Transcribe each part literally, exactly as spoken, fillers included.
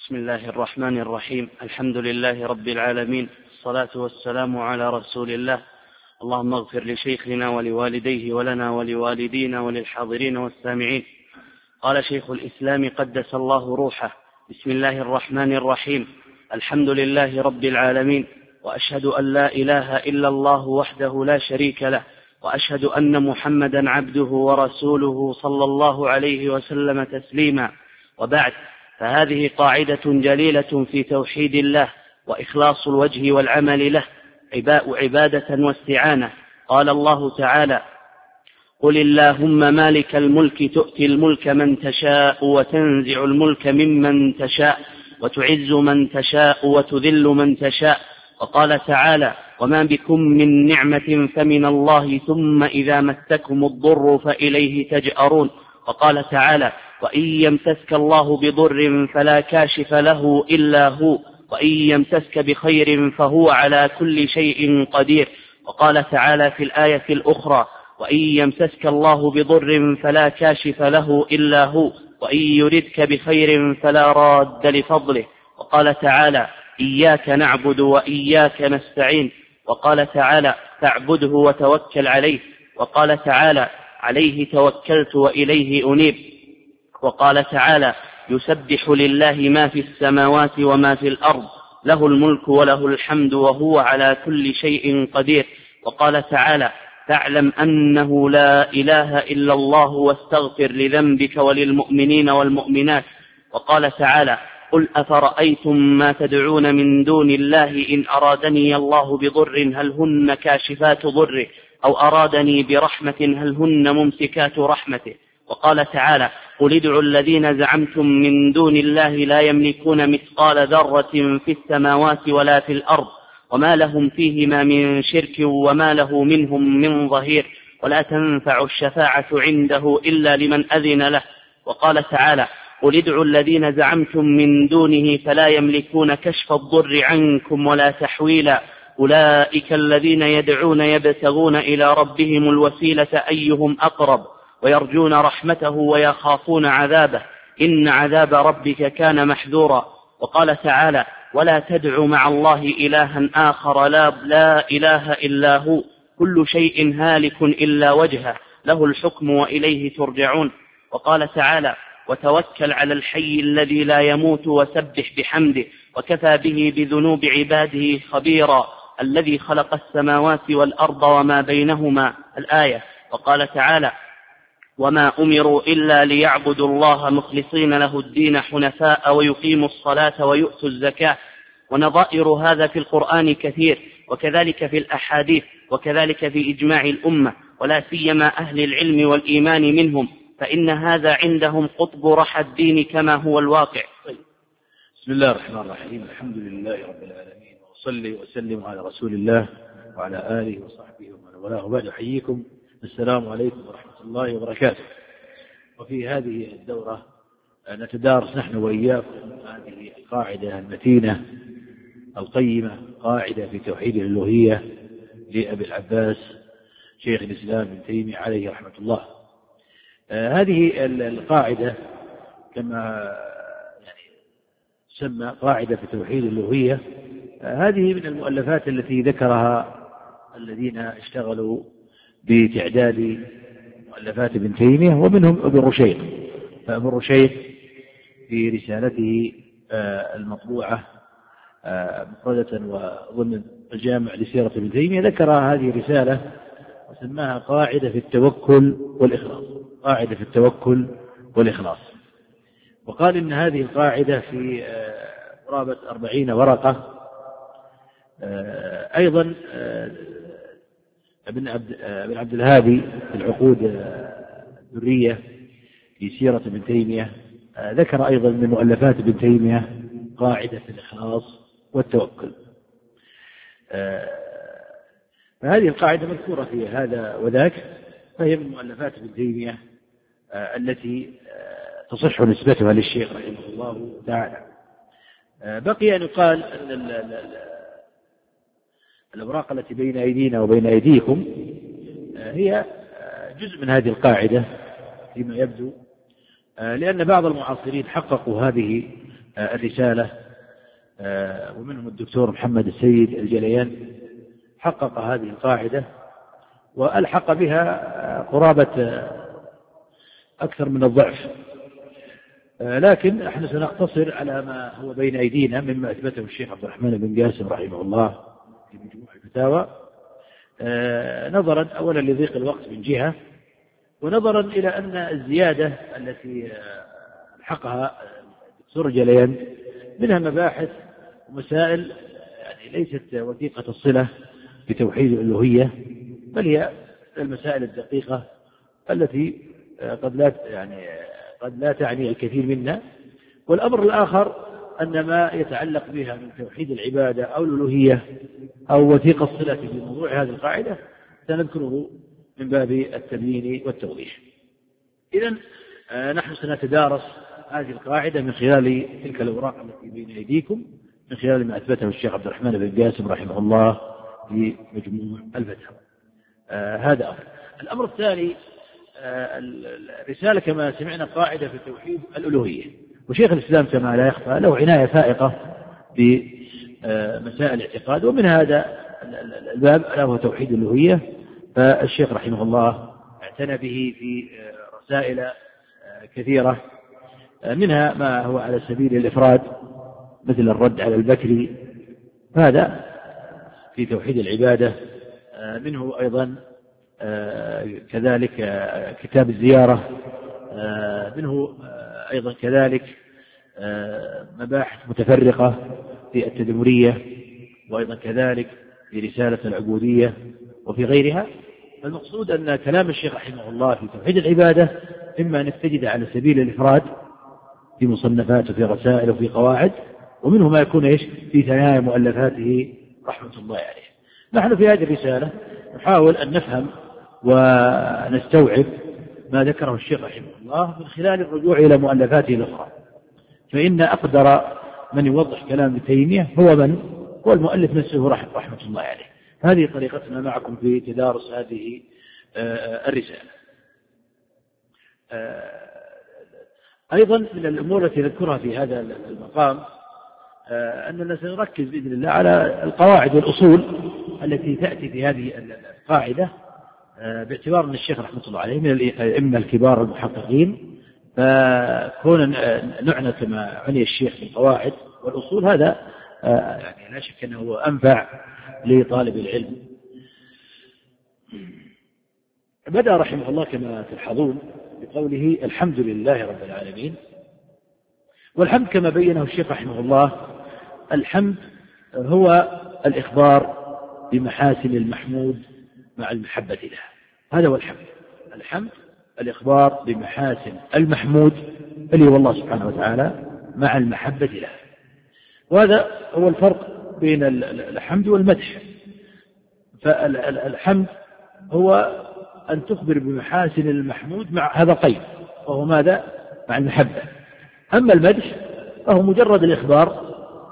بسم الله الرحمن الرحيم. الحمد لله رب العالمين، الصلاة والسلام على رسول الله. اللهم اغفر لشيخنا ولوالديه ولنا ولوالدينا وللحاضرين والسامعين. قال شيخ الإسلام قدس الله روحه: بسم الله الرحمن الرحيم. الحمد لله رب العالمين، وأشهد أن لا إله إلا الله وحده لا شريك له، وأشهد أن محمدا عبده ورسوله صلى الله عليه وسلم تسليما. وبعد، فهذه قاعدة جليلة في توحيد الله وإخلاص الوجه والعمل له، عبادة واستعانة. قال الله تعالى: قل اللهم مالك الملك تؤتي الملك من تشاء وتنزع الملك ممن تشاء وتعز من تشاء وتذل من تشاء. وقال تعالى: وما بكم من نعمة فمن الله ثم إذا مسكم الضر فإليه تجأرون. وقال تعالى: وإن يمسسك الله بضر فلا كاشف له إلا هو، وإن يمسسك بخير فهو على كل شيء قدير. وقال تعالى في الآية الأخرى: وإن يمسسك الله بضر فلا كاشف له إلا هو، وإن يردك بخير فلا راد لفضله. وقال تعالى: إياك نعبد وإياك نستعين. وقال تعالى: فاعبده وتوكل عليه. وقال تعالى: عليه توكلت وإليه أنيب. وقال تعالى: يسبح لله ما في السماوات وما في الأرض، له الملك وله الحمد وهو على كل شيء قدير. وقال تعالى: فاعلم أنه لا إله إلا الله واستغفر لذنبك وللمؤمنين والمؤمنات. وقال تعالى: قل أفرأيتم ما تدعون من دون الله إن أرادني الله بضر هل هن كاشفات ضره، أو أرادني برحمة هل هن ممسكات رحمته. وقال تعالى: قل ادعوا الذين زعمتم من دون الله لا يملكون مثقال ذرة في السماوات ولا في الأرض، وما لهم فيهما من شرك وما له منهم من ظهير، ولا تنفع الشفاعة عنده إلا لمن أذن له. وقال تعالى: قل ادعوا الذين زعمتم من دونه فلا يملكون كشف الضر عنكم ولا تحويلا، أولئك الذين يدعون يبتغون إلى ربهم الوسيلة أيهم أقرب، ويرجون رحمته ويخافون عذابه، إن عذاب ربك كان محذورا. وقال تعالى: ولا تدع مع الله إلها آخر لا, لا إله إلا هو، كل شيء هالك إلا وجهه، له الحكم وإليه ترجعون. وقال تعالى: وتوكل على الحي الذي لا يموت وسبح بحمده، وكفى به بذنوب عباده خبيرا، الذي خلق السماوات والأرض وما بينهما. الآية. وقال تعالى: وما أمروا إلا ليعبدوا الله مخلصين له الدين حنفاء ويقيموا الصلاة ويؤتوا الزكاة. ونظائر هذا في القرآن كثير، وكذلك في الأحاديث، وكذلك في إجماع الأمة، ولا سيما أهل العلم والإيمان منهم، فإن هذا عندهم قطب رحى الدين كما هو الواقع. بسم الله الرحمن الرحيم. الحمد لله رب العالمين، وصلي وسلم على رسول الله وعلى آله وصحبه ومن والاه. وبعد، أحييكم السلام عليكم ورحمة الله وبركاته. وفي هذه الدورة نتدارس نحن وإياكم هذه القاعدة المتينة القيمة، قاعدة في توحيد الألوهية لأبي العباس شيخ الإسلام ابن تيمية عليه رحمة الله. آه هذه القاعدة كما يعني سمى قاعدة في توحيد الألوهية، آه هذه من المؤلفات التي ذكرها الذين اشتغلوا بتعداد مؤلفات ابن تيمية، ومنهم ابن رشيق. فابن رشيق في رسالته آه المطبوعة آه مفردة وضمن الجامع لسيرة ابن تيمية ذكر هذه الرسالة وسماها قاعدة في التوكل والإخلاص. قاعدة في التوكل والإخلاص. وقال إن هذه القاعدة في قرابة أربعين ورقة. أيضا ابن عبد, ابن عبد الهادي في العقود الدرية في سيرة ابن تيمية ذكر أيضا من مؤلفات ابن تيمية قاعدة في الإخلاص والتوكل. فهذه القاعدة مذكورة في هذا وذاك، فهي من مؤلفات ابن تيمية التي تصح نسبتها للشيخ رحمه الله تعالى. بقي أن يقال أن الأوراق التي بين أيدينا وبين أيديكم هي جزء من هذه القاعدة فيما يبدو، لأن بعض المعاصرين حققوا هذه الرسالة، ومنهم الدكتور محمد السيد الجليان، حقق هذه القاعدة وألحق بها قرابة أكثر من الضعف، لكن نحن سنقتصر على ما هو بين أيدينا مما أثبته الشيخ عبد الرحمن بن قاسم رحمه الله في مجموع الفتاوى، نظرا أولا لضيق الوقت من جهة، ونظرا إلى أن الزيادة التي حقها الدكتور الجليان منها مباحث ومسائل يعني ليست وثيقة الصلة بتوحيد الألوهية، بل هي المسائل الدقيقة التي قد لا يعني قد لا تعني الكثير منا. والأمر الآخر أن ما يتعلق بها من توحيد العبادة أو الألوهية أو وثيقة الصلة في موضوع هذه القاعدة سنذكره من باب التبيين والتوضيح. إذن نحن سنتدارس هذه القاعدة من خلال تلك الأوراق التي بين أيديكم، من خلال ما أثبته الشيخ عبد الرحمن بن قاسم رحمه الله في مجموع الفتاوى. آه هذا أمر. الأمر الثاني، آه الرسالة كما سمعنا قاعدة في توحيد الألوهية، وشيخ الإسلام كما لا يخفى له عناية فائقة بمسائل الاعتقاد، ومن هذا الباب له توحيد الألوهية، فالشيخ رحمه الله اعتنى به في رسائل كثيرة، منها ما هو على سبيل الإفراد مثل الرد على البكري، هذا في توحيد العبادة، منه أيضا كذلك كتاب الزيارة، منه أيضا كذلك مباحث متفرقة في التدمرية، وأيضا كذلك في رسالة العبودية وفي غيرها. المقصود أن كلام الشيخ رحمه الله في توحيد العبادة إما أن نستجد على سبيل الإفراد في مصنفات وفي رسائل وفي قواعد، ومنه ما يكون إيش في ثنايا مؤلفاته رحمة الله عليه. نحن في هذه الرسالة نحاول أن نفهم ونستوعب ما ذكره الشيخ رحمه الله من خلال الرجوع إلى مؤلفاته الأخرى، فإن أقدر من يوضح كلام ابن تيمية هو من هو المؤلف نفسه رحمة الله عليه. هذه طريقتنا معكم في تدارس هذه الرسالة. أيضا من الأمور التي نذكرها في هذا المقام أننا سنركز بإذن الله على القواعد والأصول التي تأتي في هذه القاعدة، باعتبار أن الشيخ رحمة الله عليه من الأئمة الكبار المحققين، فكون نعنى كما عني الشيخ بالقواعد والأصول هذا يعني لا شك أنه أنفع لطالب العلم. بدأ رحمه الله كما تلحظون بقوله الحمد لله رب العالمين. والحمد كما بينه الشيخ رحمه الله، الحمد هو الإخبار بمحاسن المحمود مع المحبة له، هذا هو الحمد. الحمد الإخبار بمحاسن المحمود اللي هو الله سبحانه وتعالى مع المحبة له، وهذا هو الفرق بين الحمد والمدح. فالحمد هو أن تخبر بمحاسن المحمود مع هذا قيد، وهو ماذا؟ مع المحبة. أما المدح فهو مجرد الإخبار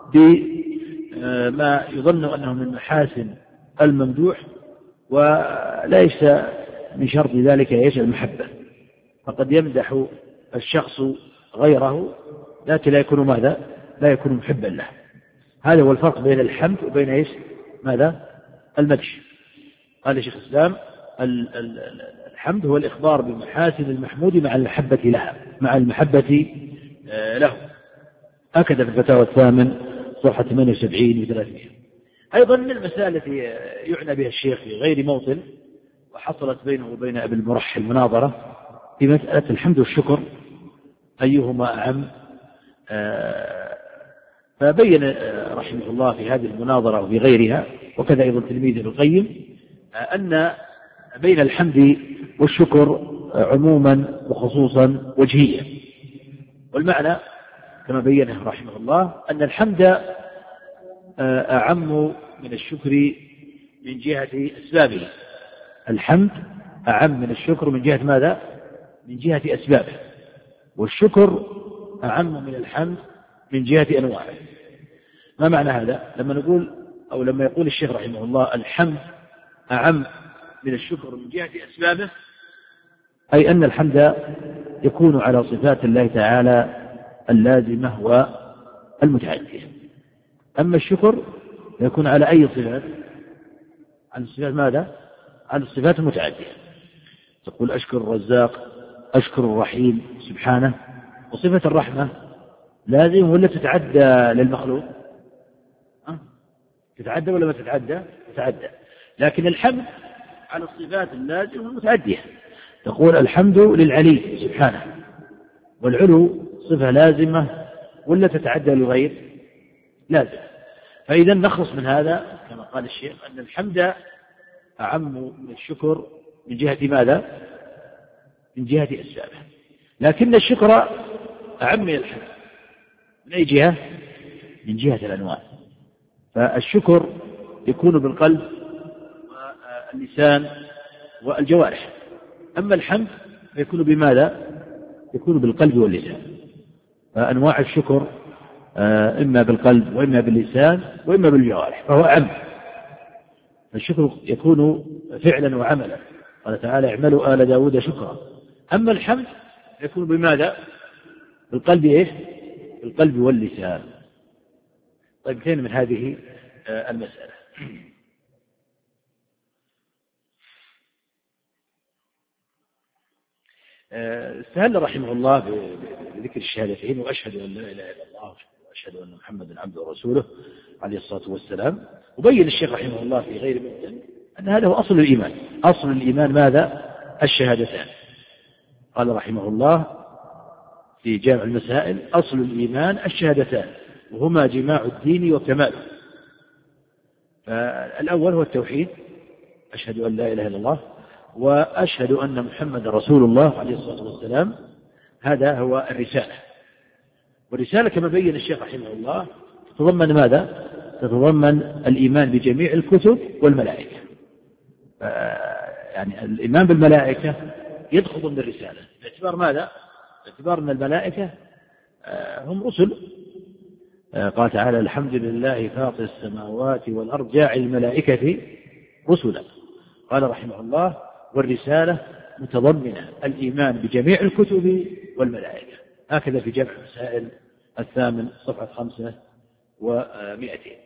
بما يظن أنه من محاسن الممدوح، وليس من شرط ذلك ايش المحبة، فقد يمدح الشخص غيره لكن لا يكون ماذا؟ لا يكون محبا له. هذا هو الفرق بين الحمد وبين ايش ماذا؟ المدح. قال شيخ الإسلام الحمد هو الإخبار بمحاسن المحمود مع المحبة لها مع المحبة له، هكذا في الفتاوى الثامن صفحة ثمانية وسبعين وثلاثمائة. أيضا من المسائل التي يعنى بها الشيخ في غير موطن، وحصلت بينه وبين أبي المرح المناظرة في مسألة الحمد والشكر أيهما أعم، فبين رحمه الله في هذه المناظرة وفي غيرها وكذا أيضا تلميذ ابن القيم أن بين الحمد والشكر عموما وخصوصا وجهيا. والمعنى كما بينه رحمه الله أن الحمد أعم من الشكر من جهة أسبابه. الحمد أعم من الشكر من جهة ماذا؟ من جهة أسبابه، والشكر أعم من الحمد من جهة أنواعه. ما معنى هذا؟ لما نقول أو لما يقول الشيخ رحمه الله الحمد أعم من الشكر من جهة أسبابه، أي أن الحمد يكون على صفات الله تعالى اللازمة المتعدية. أما الشكر يكون على أي صفات؟ على الصفات ماذا؟ على الصفات المتعدية. تقول أشكر الرزاق، أشكر الرحيم سبحانه. وصفة الرحمة لازم ولا تتعدى للمخلوق؟ أه؟ تتعدى ولا ما تتعدى؟ تتعدى. لكن الحمد على الصفات اللازمة والمتعدية. تقول الحمد للعلي سبحانه، والعلو صفة لازمة ولا تتعدى لغير؟ لازم. فإذا نخلص من هذا كما قال الشيخ أن الحمد أعم من الشكر من جهة ماذا؟ من جهة أسبابه. لكن الشكر أعم من الحمد من أي جهة؟ من جهة الأنواع. فالشكر يكون بالقلب واللسان والجوارح، أما الحمد يكون بماذا؟ يكون بالقلب واللسان. فأنواع الشكر إما بالقلب وإما باللسان وإما بالجوارح، فهو أعم. الشكر يكون فعلا وعملا، قال تعالى اعملوا آل داود شكرا. أما الحمد يكون بماذا؟ بالقلب إيه؟ بالقلب واللسان. طيب كين من هذه المسألة. استهل رحمه الله بذكر الشهادتين وأشهد أن لا إله إلا الله وأشهد أن محمدا عبده ورسوله عليه الصلاة والسلام. وبين الشيخ رحمه الله في غير موطن أن هذا هو أصل الإيمان. أصل الإيمان ماذا؟ الشهادتان. قال رحمه الله في جامع المسائل أصل الإيمان الشهادتان وهما جماع الدين وكماله. فالأول هو التوحيد، أشهد أن لا إله إلا الله وأشهد أن محمد رسول الله عليه الصلاة والسلام. هذا هو الرسالة. والرسالة كما بين الشيخ رحمه الله تتضمن ماذا؟ تتضمن الإيمان بجميع الكتب والملائكة. يعني الإيمان بالملائكة يدخل ضمن الرسالة باعتبار ماذا؟ باعتبار أن الملائكة هم رسل. قال تعالى الحمد لله فاطر السماوات والأرض جاعل الملائكة رسلا. قال رحمه الله والرسالة متضمنة الإيمان بجميع الكتب والملائكة. هكذا في جمع المسائل الثامن صفحة خمسة ومائتين.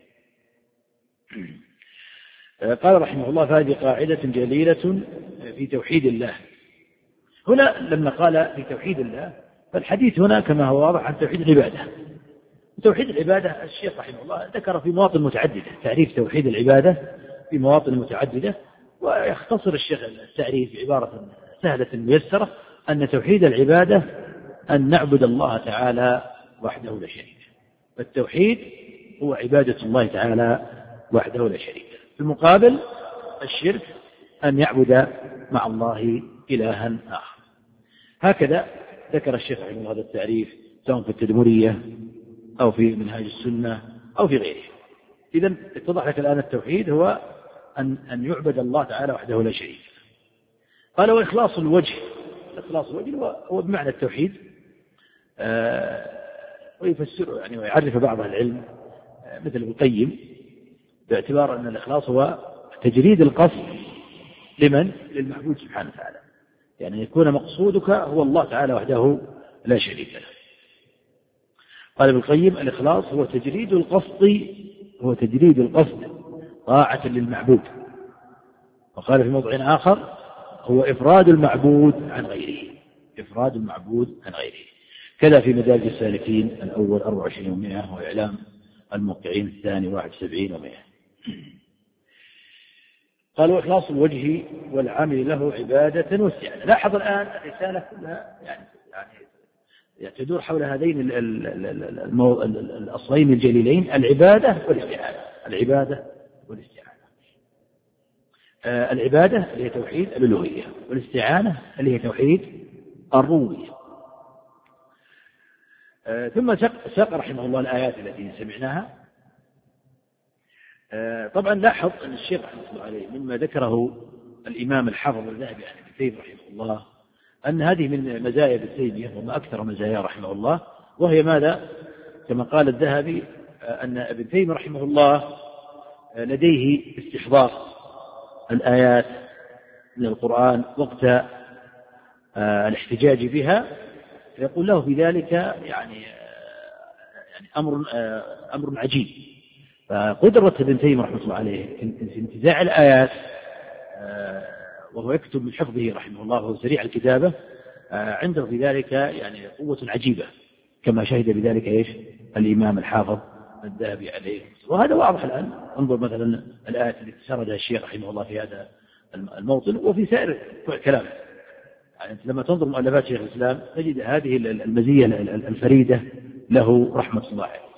قال رحمه الله فهذه قاعدة جليلة في توحيد الله. هنا لما قال في توحيد الله فالحديث هنا كما هو واضح عن توحيد العبادة. توحيد العبادة الشيخ رحمه الله ذكر في مواطن متعددة تعريف توحيد العبادة في مواطن متعددة، ويختصر الشيخ التعريف بعبارة سهلة ميسرة أن توحيد العبادة أن نعبد الله تعالى وحده لا شريك له. فالتوحيد هو عبادة الله تعالى وحده لا شريك له. في المقابل الشرك أن يعبد مع الله إلها آخر. هكذا ذكر الشيخ رحمه الله هذا التعريف سواء في التدمرية أو في منهاج السنة أو في غيره. إذن اتضح لك الآن التوحيد هو أن, أن يعبد الله تعالى وحده لا شريك له. قال وإخلاص الوجه. إخلاص الوجه هو بمعنى التوحيد، آه ويفسره يعني ويعرف بعض العلم آه مثل ابن القيم باعتبار أن الإخلاص هو تجريد القصد لمن؟ للمعبود سبحانه وتعالى، يعني يكون مقصودك هو الله تعالى وحده لا شريك له. قال ابن القيم الإخلاص هو تجريد القصد هو تجريد القصد طاعة للمعبود. وقال في موضع آخر هو إفراد المعبود عن غيره، إفراد المعبود عن غيره. كذا في مدارج السالكين الأول أربعة وعشرين ومئة وإعلام الموقعين الثاني واحد وسبعين ومئة. قال وإخلاص الوجه والعامل له عبادة واستعانة. لاحظ الآن الرسالة كلها يعني يعني تدور حول هذين الأصلين الجليلين العبادة والاستعانة. العبادة والاستعانة. آه العبادة اللي هي توحيد الألوهية، والاستعانة اللي هي توحيد الربوبية. آه ثم ساق رحمه الله الآيات التي سمعناها. آه طبعا لاحظ أن الشيخ رحمه الله عليه مما ذكره الإمام الحافظ الذهبي عن ابن تيمية رحمه الله أن هذه من مزايا ابن تيمية وما أكثر مزايا رحمه الله، وهي ماذا؟ كما قال الذهبي أن ابن تيمية رحمه الله لديه استحضار الآيات من القرآن وقت الاحتجاج بها، فيقول له في ذلك يعني يعني أمر أمر عجيب. فقدرة ابن تيمية رحمة الله عليه في انتزاع الآيات وهو يكتب من حفظه رحمه الله وهو سريع الكتابة عنده في ذلك يعني قوة عجيبة، كما شهد بذلك إيش الإمام الحافظ الذهبي عليه. وهذا واضح الآن. انظر مثلا الآيات التي سردها الشيخ رحمه الله في هذا الموطن وفي سائر كلامه. يعني لما تنظر مؤلفات شيخ الإسلام تجد هذه المزية الفريدة له رحمة الله عليه.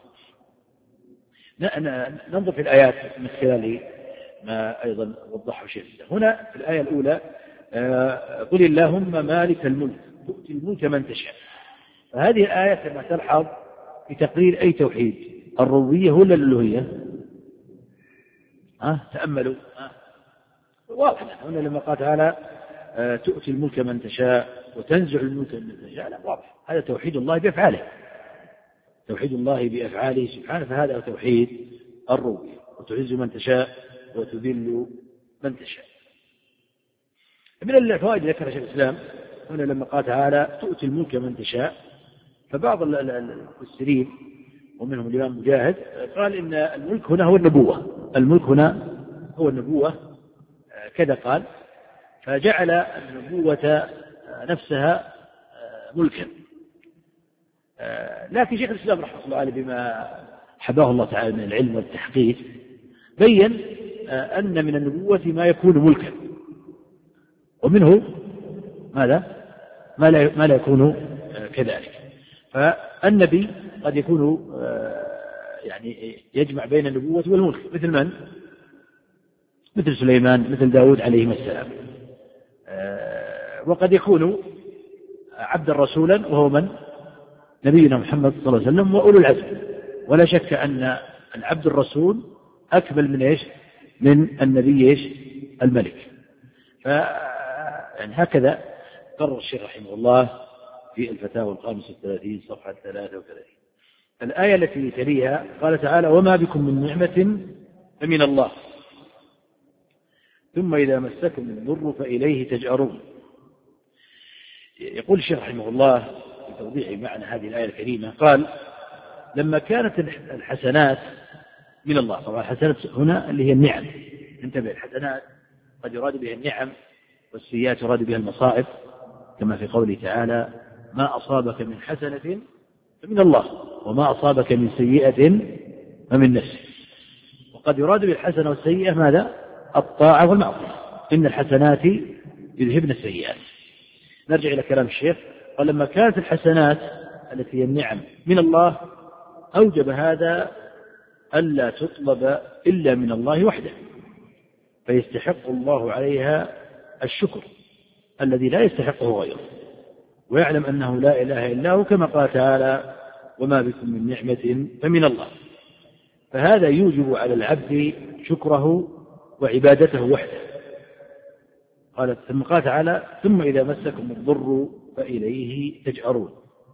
ننظر في الآيات من خلال ما أيضا وضحه شيخ الإسلام. هنا في الآية الأولى قل اللهم مالك الملك تؤتي الملك من تشاء. فهذه الآية كما تلحظ في تقرير أي توحيد، الربوبية ولا الألوهية؟ ها تأملوا. ها واضح هنا لما قال تعالى تؤتي الملك من تشاء وتنزع الملك من تشاء، لا واضح هذا توحيد الله بأفعاله، توحيد الله بأفعاله سبحانه. فهذا توحيد الربوبية. وتعز من تشاء وتذل من تشاء. من الفوائد ذكر شيخ الإسلام هنا لما قال تعالى تؤتي الملك من تشاء، فبعض المفسرين ومنهم الإمام مجاهد قال إن الملك هنا هو النبوة، الملك هنا هو النبوة كذا قال، فجعل النبوة نفسها ملكا. لكن شيخ الإسلام رحمه الله عليه بما حباه الله تعالى من العلم والتحقيق بين أن من النبوة ما يكون ملكا، ومنه ماذا ما لا ما لا يكون كذلك. فالنبي قد يكون يعني يجمع بين النبوة والملك، مثل من؟ مثل سليمان، مثل داود عليهما السلام. وقد يكون عبدا رسولا وهو من؟ نبينا محمد صلى الله عليه وسلم وأولو العزم. ولا شك أن العبد الرسول أكمل من إيش؟ من النبي إيش؟ الملك. ف يعني هكذا قرر الشيخ رحمه الله في الفتاوى الخامسة والثلاثين صفحة ثلاثة وثلاثين. الآية التي تليها قال تعالى وما بكم من نعمة فمن الله ثم إذا مسكم الضر فإليه تجأرون. يقول الشيخ رحمه الله في توضيح معنى هذه الآية الكريمة قال لما كانت الحسنات من الله، طبعا الحسنات هنا اللي هي النعم، انتبه، الحسنات قد يراد بها النعم والسيئات يراد بها المصائب، كما في قوله تعالى ما أصابك من حسنة فمن الله وما أصابك من سيئة فمن نفسك. وقد يراد بالحسنة والسيئة ماذا؟ الطاعة والمعصية، إن الحسنات يذهبن السيئات. نرجع إلى كلام الشيخ قال لما كانت الحسنات التي هي النعم من الله أوجب هذا ألا تطلب إلا من الله وحده، فيستحق الله عليها الشكر الذي لا يستحقه غيره، ويعلم أنه لا إله إلا هو، كما قال تعالى وما بكم من نعمة فمن الله. فهذا يوجب على العبد شكره وعبادته وحده. قال ثم قال تعالى ثم إذا مسكم الضر فإليه تجأرون.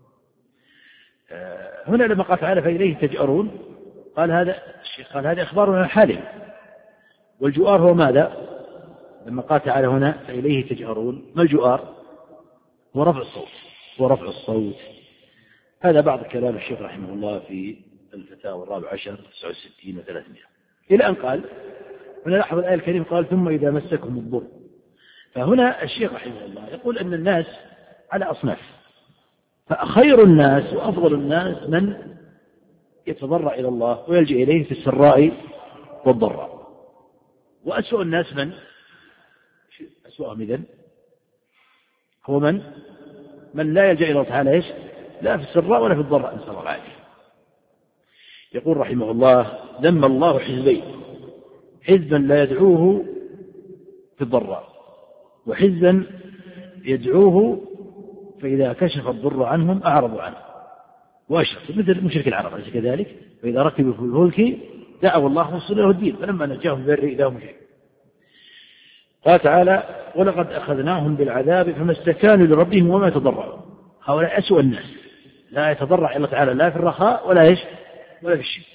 هنا لما قال تعالى فإليه تجأرون قال هذا الشيخ قال هذا إخبار عن حاله، والجؤار هو ماذا؟ لما قال تعالى هنا فإليه تجأرون، ما الجؤار؟ هو رفع الصوت، هو رفع الصوت. هذا بعض كلام الشيخ رحمه الله في الفتاوى الرابع عشر تسعة وستين وثلاثمائة، إلى أن قال هنا لاحظ الآية الكريمة قال ثم إذا مسكم الضر. فهنا الشيخ رحمه الله يقول أن الناس على أصناف، فخير الناس وأفضل الناس من يتضرع إلى الله ويلجأ إليه في السراء والضراء، وأسوأ الناس من؟ أسوأهم إذن هو من؟ من لا يلجأ إلى الله تعالى إيش؟ لا في السراء ولا في الضراء، نسأل الله العافية. يقول رحمه الله ذم الله حزبين، حزبا لا يدعوه في الضراء، وحزبا يدعوه فإذا كشف الضر عنهم أعرضوا عنه وأشركوا، مثل مشرك العرب أليس كذلك؟ فإذا ركبوا في الفلك دعوا الله مخلصين له الدين فلما نجاهم بالبر إذا هم مشركون. قال تعالى ولقد أخذناهم بالعذاب فما استكانوا لربهم وما يتضرعون. هؤلاء أسوأ الناس، لا يتضرع إلا تعالى لا في الرخاء ولا إيش ولا في الشيء.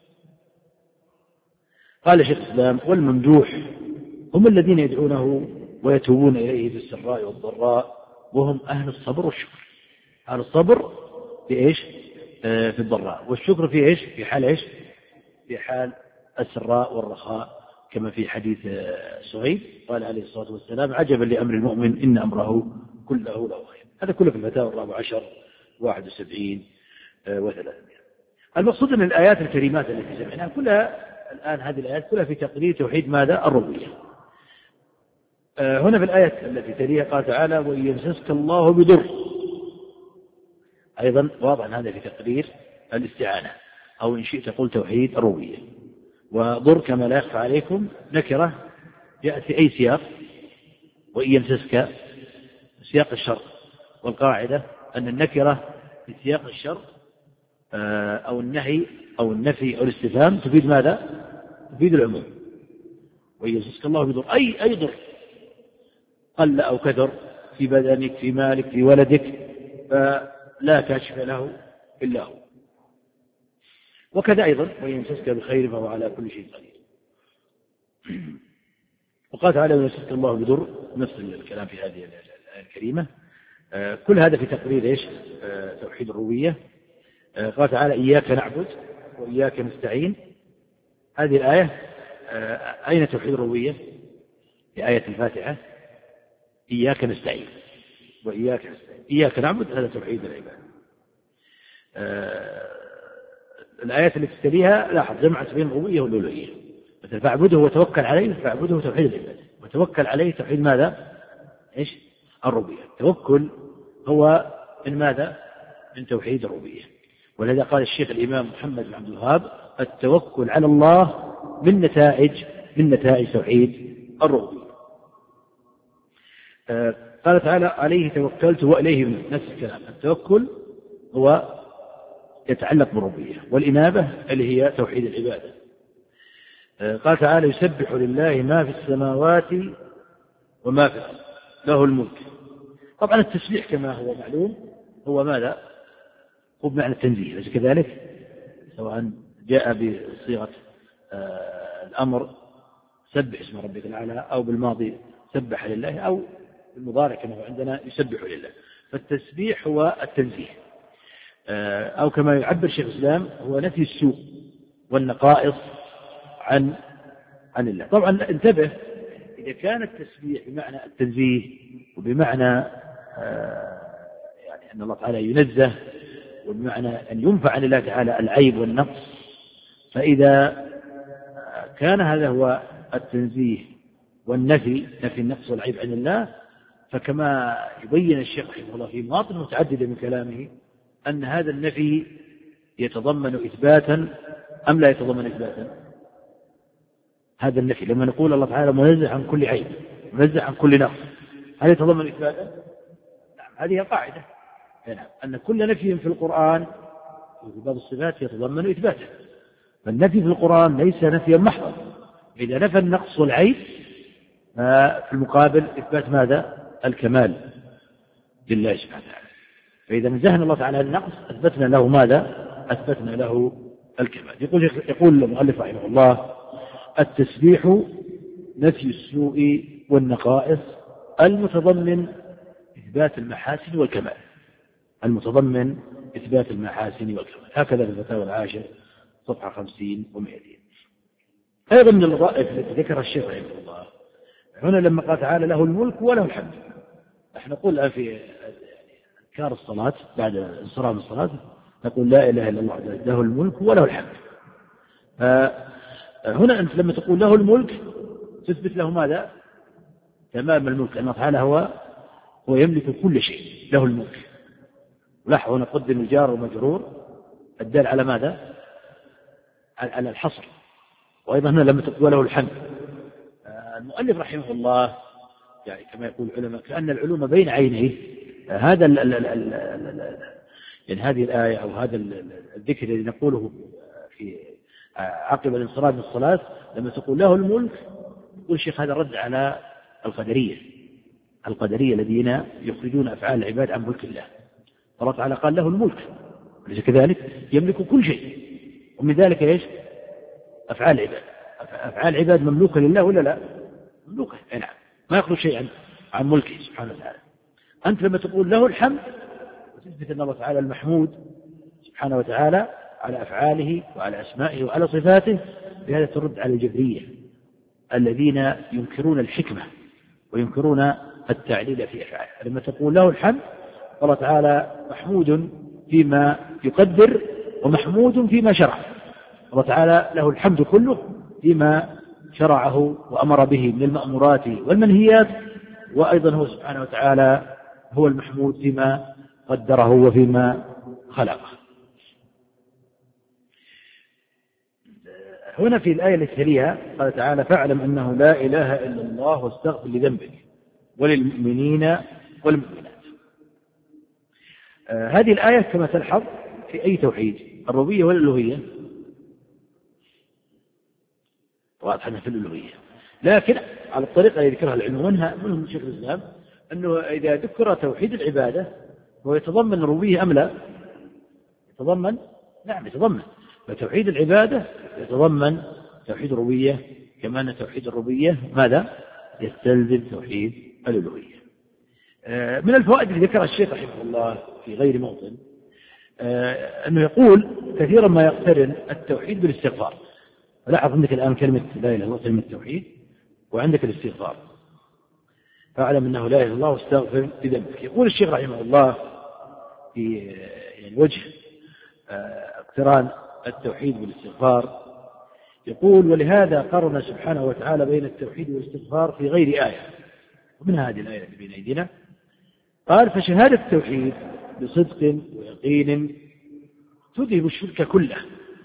قال شيخ الإسلام والممدوح هم الذين يدعونه ويتوبون إليه في السراء والضراء وهم أهل الصبر والشكر. أهل الصبر بإيش؟ في الضراء، والشكر في إيش؟ في حال إيش؟ في حال السراء والرخاء، كما في حديث سهيل قال عليه الصلاة والسلام: عجبا لأمر المؤمن إن أمره كله له خير. هذا كله في الفتاوى الرابع عشر واحد وسبعين وثلاثمائة. المقصود أن الآيات الكريمات التي سمعناها كلها الآن، هذه الآيات كلها في تقرير توحيد ماذا؟ الربوبية. هنا في الآية التي تليها قال تعالى: وإن يمسسك الله بضر. أيضا واضح هذا في تقرير الاستعانة، أو إن شئت قل توحيد الربوبية. وضر كما لا يخفى عليكم نكرة جاءت في أي سياق، وإن يمسسك سياق الشر، والقاعدة أن النكرة في سياق الشر أو النهي أو النفي أو الاستفهام تفيد ماذا؟ تفيد العموم. وإن يمسسك الله بضر أي أي ضر قل أو كثر في بدنك، في مالك، في ولدك، فلا كاشف له إلا هو. وكذا أيضا وإن يمسسك بخير فهو على كل شيء قدير. وقال تعالى: وإن يمسسك الله بضر، نفس الكلام في هذه الآية الكريمة. كل هذا في تقرير إيش؟ توحيد الربوبية. قال تعالى: إياك نعبد وإياك نستعين. هذه الآية أين توحيد الربوبية؟ في آية الفاتحة: إياك نستعين وإياك نستعين. إياك نعبد هذا توحيد العباد. الآيات التي تليها لاحظ جمعت بين الربوبية والألوهية. مثل فاعبده وتوكل عليه، فاعبده توحيد العباد، وتوكل عليه توحيد ماذا؟ إيش؟ الربوبية. التوكل هو من ماذا؟ من توحيد الربوبية. ولذا قال الشيخ الإمام محمد بن عبد الوهاب: التوكل على الله من نتائج من نتائج توحيد الربوبية. آه قال تعالى: عليه توكلت وإليه أنيب. نفس الكلام، التوكل هو يتعلق بالربوبية، والإنابة اللي هي توحيد العبادة. آه قال تعالى: يسبح لله ما في السماوات وما في الأرض له الملك. طبعا التسبيح كما هو معلوم هو ماذا؟ هو بمعنى التنزيه، ليس كذلك؟ سواء جاء بصيغة آه الأمر سبح اسم ربك الأعلى، أو بالماضي سبح لله، أو بالمضارع كما هو عندنا يسبح لله. فالتسبيح هو التنزيه، آه أو كما يعبر شيخ الإسلام هو نفي السوء والنقائص عن عن الله. طبعا انتبه، إذا كان التسبيح بمعنى التنزيه وبمعنى آه يعني أن الله تعالى ينزه، وبمعنى أن ينفع عن الله تعالى العيب والنقص، فإذا كان هذا هو التنزيه والنفي، نفي النقص والعيب عن الله، فكما يبين الشيخ رحمه الله في مواطن متعددة من كلامه أن هذا النفي يتضمن إثباتا أم لا يتضمن إثباتا؟ هذا النفي لما نقول الله تعالى منزه عن كل عيب، منزه عن كل نقص، هل يتضمن إثباتا؟ نعم، هذه القاعدة. نعم، أن كل نفي في القرآن وفي بعض الصفات يتضمن إثباتا. فالنفي في القرآن ليس نفيا محضا. إذا نفى النقص والعيب في المقابل إثبات ماذا؟ الكمال لله سبحانه وتعالى. فإذا نزهنا الله تعالى النقص أثبتنا له ماذا؟ أثبتنا له الكمال. يقول يقول المؤلف رحمه الله: التسبيح نفي السوء والنقائص المتضمن إثبات المحاسن والكمال، المتضمن إثبات المحاسن والكمال. هكذا في الفتاوى العاشر صفحة خمسين ومئتين. أيضا من الرائف التي ذكر الشيخ رحمه الله هنا لما قال تعالى: له الملك وله الحمد. نحن نقول الآن في أذكار الصلاة بعد الانصراف من الصلاة نقول: لا إله إلا الله له الملك وله الحمد. هنا أنت لما تقول له الملك تثبت له ماذا؟ تمام الملك، أن الله تعالى هو هو يملك كل شيء، له الملك. لاحظوا نقدم الجار والمجرور الدال على ماذا؟ على الحصر. وأيضا هنا لما تقول له الحمد. المؤلف رحمه الله يعني كما يقول العلماء كأن العلوم بين عينيه. هذا ال ال ال ال ال يعني هذه الآية أو هذا الذكر الذي نقوله في عقب الانصراف من الصلاة لما تقول له الملك، يقول الشيخ هذا رد على القدرية القدرية الذين يخرجون أفعال العباد عن ملك الله. الله تعالى قال له الملك، وليس كذلك؟ يملك كل شيء، ومن ذلك إيش؟ أفعال العباد. أفعال العباد مملوكة لله ولا لا؟ مملوكة، نعم، ما يخرج شيء عن عن ملكه سبحانه وتعالى. أنت لما تقول له الحمد وتثبت أن الله تعالى المحمود سبحانه وتعالى على أفعاله وعلى أسمائه وعلى صفاته، بهذا ترد على الجبرية الذين ينكرون الحكمة وينكرون التعليل في أفعاله. لما تقول له الحمد، الله تعالى محمود فيما يقدر ومحمود فيما شرع. الله تعالى له الحمد كله فيما شرعه وأمر به من المأمورات والمنهيات، وأيضا هو سبحانه وتعالى هو المحمود فيما قدره وفيما خلقه. هنا في الآية التي تليها قال تعالى: فاعلم أنه لا إله إلا الله واستغفر لذنبك وللمؤمنين والمؤمنات. آه هذه الآية كما تلحظ في أي توحيد، الربوبية والألوهية؟ واضح أنها في الألوهية، لكن على الطريقة التي ذكرها العلم منها منهم شيخ الإسلام أنه إذا ذكر توحيد العبادة هو يتضمن الربوبية أم لا؟ يتضمن، نعم يتضمن. فتوحيد العبادة يتضمن توحيد الربوبية، كما أن توحيد الربوبية ماذا؟ يستلزم توحيد الألوهية. من الفوائد اللي ذكرها الشيخ رحمه الله في غير موطن أنه يقول كثيرا ما يقترن التوحيد بالاستغفار. لاحظ عندك الآن كلمة لا إله إلا الله، كلمة التوحيد، وعندك الاستغفار. فاعلم أنه لا إله إلا الله واستغفر لذنبك. يقول الشيخ رحمه الله في يعني وجه اقتران التوحيد بالاستغفار، يقول: ولهذا قرن سبحانه وتعالى بين التوحيد والاستغفار في غير آية، ومن هذه الآية التي بين أيدينا قال: فشهادة التوحيد بصدق ويقين تذهب الشرك كله،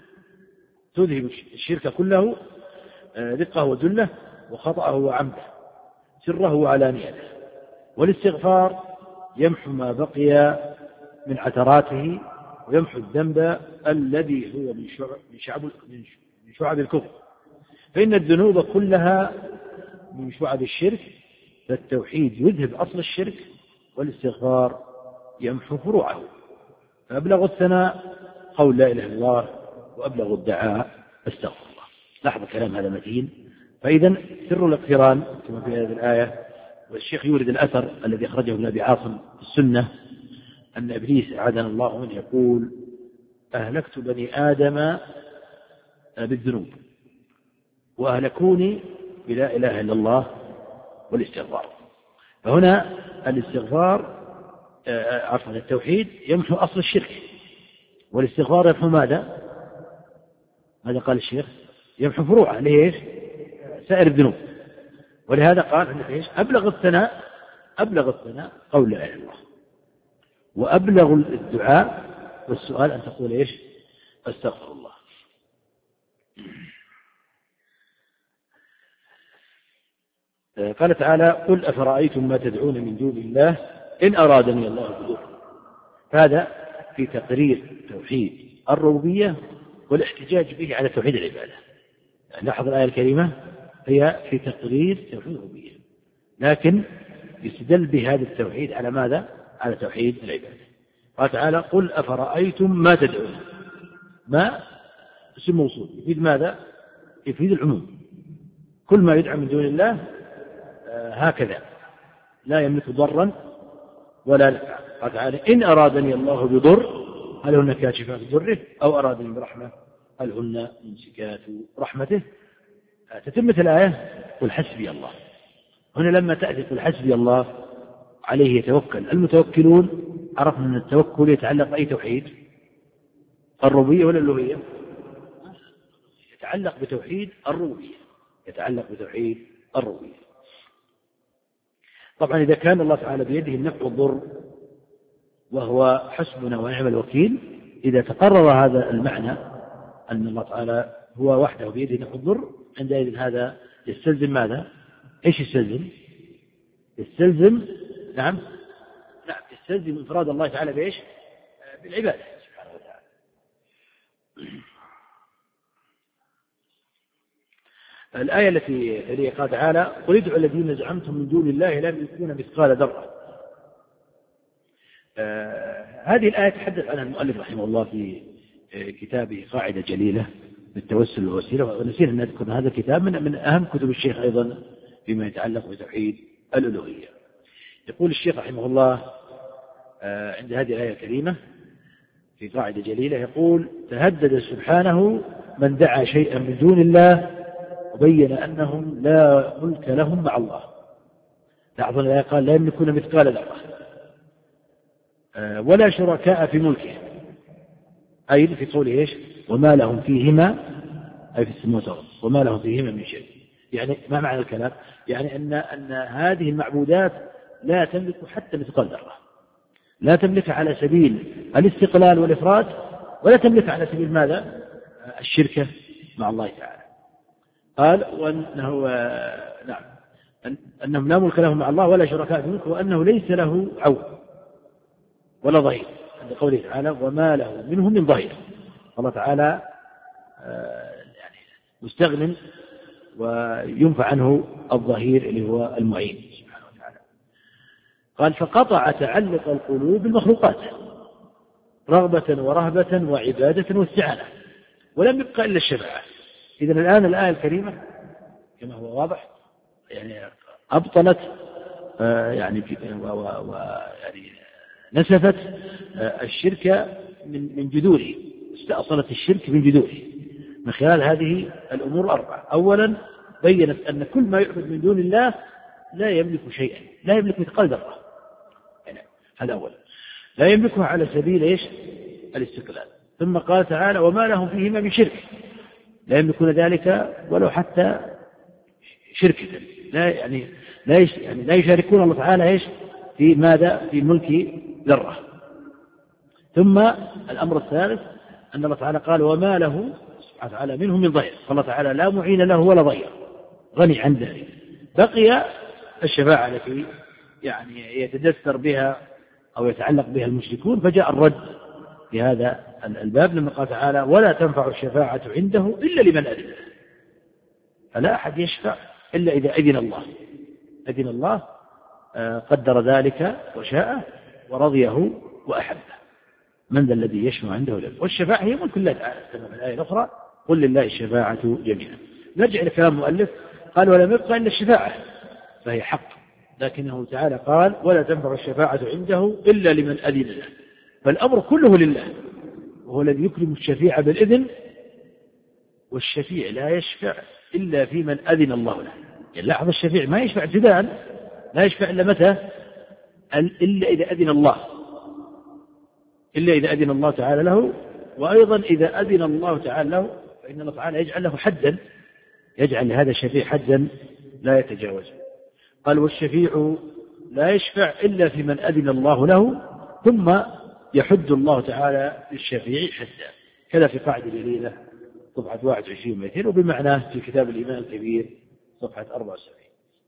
تذهب الشرك كله، دقه وذله وخطأه وعمده، سره وعلانيته. والاستغفار يمحو ما بقي من عثراته ويمحو الذنب الذي هو من شعب, من شعب, من شعب الكفر، فإن الذنوب كلها من شعب الشرك، فالتوحيد يذهب أصل الشرك والاستغفار يمحو فروعه. فأبلغ الثناء قول لا إله إلا الله، وأبلغ الدعاء استغفر الله. لاحظ كلام هذا متين. فإذا سر الاقتران كما في هذه الآية. والشيخ يورد الأثر الذي أخرجه ابن أبي عاصم في السنة أن إبليس أعاذنا الله منه يقول: أهلكت بني آدم بالذنوب وأهلكوني بلا إله إلا الله والاستغفار. فهنا الاستغفار عفوا التوحيد يمحو أصل الشرك، والاستغفار يمحو ماذا؟ ماذا قال الشيخ؟ يمحو فروعه. ليش؟ سائر الذنوب. ولهذا قال عندك ايش؟ أبلغ الثناء، أبلغ الثناء قول لا إله إلا الله، وأبلغ الدعاء والسؤال أن تقول ايش؟ استغفر الله. قال تعالى: قل أفرأيتم ما تدعون من دون الله إن أرادني الله بضر. هذا في تقرير توحيد الربوبية والاحتجاج به على توحيد العبادة. لاحظ الآية الكريمة هي في تقرير توحيد الربوبية، لكن يستدل بهذا التوحيد على ماذا؟ على توحيد العبادة. قال تعالى: قل أفرأيتم ما تدعون. ما اسم موصول يفيد ماذا؟ يفيد العموم. كل ما يدعى من دون الله هكذا لا يملك ضرا ولا نفعا. قال تعالى: إن أرادني الله بضر هل هن كاشفات ضره أو أرادني برحمة هل هن ممسكات رحمته. تتمة الآية: قل حسبي الله. هنا لما تأتي قل حسبي الله عليه يتوكل المتوكلون، عرفنا أن التوكل يتعلق بأي توحيد؟ الربوبية ولا الألوهية؟ يتعلق بتوحيد الربوبية، يتعلق بتوحيد الربوبية. طبعا إذا كان الله تعالى بيده النفع والضر وهو حسبنا ونعم الوكيل، إذا تقرر هذا المعنى أن الله تعالى هو وحده بيده النفع والضر، عندئذ هذا يستلزم ماذا؟ إيش يستلزم؟ يستلزم نعم نعم يستلزم إفراد الله تعالى بإيش؟ بالعبادة سبحانه وتعالى. الآية التي هي قال تعالى: قل ادعوا الذين زعمتم من دون الله لا يملكون مثقال ذرة. آه هذه الآية تحدث عنها المؤلف رحمه الله في كتابه قاعدة جليلة بالتوسل والوسيلة، ونسير أن نذكر هذا الكتاب من, من أهم كتب الشيخ أيضا فيما يتعلق بتوحيد الألوهية. يقول الشيخ رحمه الله آه عند هذه الآية الكريمة في قاعدة جليلة يقول: تهدد سبحانه من دعا شيئا من دون الله وبين أنهم لا ملك لهم مع الله. لاحظوا الآية قال: لا يملكون مثقال ذرة ولا شركاء في ملكه، أي في قوله إيش؟ وما لهم فيهما، أي في السماوات والأرض، وما لهم فيهما من شيء. يعني ما معنى الكلام؟ يعني أن أن هذه المعبودات لا تملك حتى مثقال ذرة، لا تملك على سبيل الاستقلال والإفراد، ولا تملك على سبيل ماذا؟ الشركة مع الله تعالى. قال: وأنه نعم أنهم لا ملك لهم مع الله ولا شركاء في ملكه، وأنه ليس له عون ولا ظهير، عند قوله تعالى: وما له منهم من ظهير. الله تعالى يعني مستغن وينفع عنه الظهير اللي هو المعين سبحانه وتعالى. قال: فقطع تعلق القلوب بالمخلوقات رغبة ورهبة وعبادة واستعانة، ولم يبقى إلا الشفاعة. إذن الآن الآية الكريمة كما هو واضح يعني أبطلت يعني ويعني نسفت الشرك من من جذوره، استأصلت الشرك من جذوره من خلال هذه الأمور الأربعة. أولا بيّنت أن كل ما يعبد من دون الله لا يملك شيئا، لا يملك مثقال ذرة، يعني هذا أولا، لا يملكها على سبيل إيش؟ الاستقلال. ثم قال تعالى: وما لهم فيهما من شرك، لا يملكون ذلك ولو حتى شركة، لا يعني لا يعني لا يشاركون الله تعالى إيش؟ في ماذا؟ في ملك ذرة. ثم الأمر الثالث أن الله تعالى قال: وما له سبحانه وتعالى منهم من ظهير، فالله تعالى لا معين له ولا ظهير، غني عن ذلك. بقي الشفاعة التي يعني يتدثر بها أو يتعلق بها المشركون، فجاء الرد في هذا الباب لما قال تعالى: ولا تنفع الشفاعة عنده إلا لمن أذن له، فلا أحد يشفع إلا إذا أذن الله، أذن الله قدر ذلك وشاء ورضيه وأحبه. من ذا الذي يشفع عنده له؟ والشفاعة هي ملك الله تعالى كما في الآية الأخرى: قل لله الشفاعة جميعا. نرجع إلى كلام المؤلف، قال: ولم يبقى إلا الشفاعة، فهي حق، لكنه تعالى قال: ولا تنفع الشفاعة عنده إلا لمن أذن له، فالأمر كله لله، وهو الذي يكرم الشفيع بالإذن، والشفيع لا يشفع إلا في من أذن الله له. يعني لاحظ، الشفيع ما يشفع ابتداء، لا يشفع إلا متى؟ إلا إذا أذن الله، إلا إذا أذن الله تعالى له. وأيضا إذا أذن الله تعالى له فإن الله تعالى يجعل له حدا، يجعل لهذا الشفيع حدا لا يتجاوز. قال: والشفيع لا يشفع إلا في من أذن الله له، ثم يحد الله تعالى للشفيع حدا. كذا في قاعدة جليلة صفحة واحد وعشرين ومئتين، وبمعناه في كتاب الإيمان الكبير صفحة أربعة وسبعين.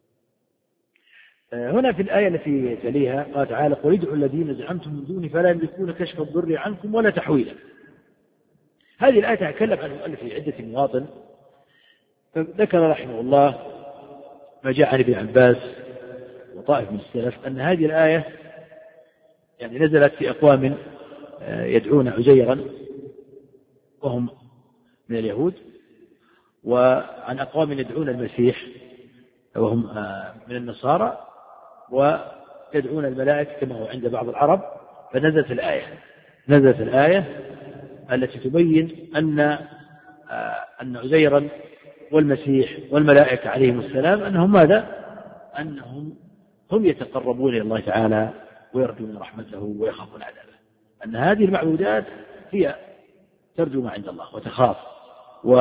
هنا في الآية التي تليها قال تعالى: قل ادعوا الذين زعمتم من دونه فلا يملكون كشف الضر عنكم ولا تحويلا. هذه الآية تتكلم عن المؤلف في عدة مواطن، فذكر رحمه الله ما جاء عن ابن عباس وطائف من السلف أن هذه الآية يعني نزلت في أقوام يدعون عزيرا وهم من اليهود، وعن أقوام يدعون المسيح وهم من النصارى، ويدعون الملائكة كما هو عند بعض العرب. فنزلت الآية نزلت الآية التي تبين أن أن عزيرا والمسيح والملائكة عليهم السلام أنهم ماذا؟ أنهم هم يتقربون إلى الله تعالى ويرجون رحمته ويخافون عذابه، أن هذه المعبودات هي ترجو ما عند الله وتخاف و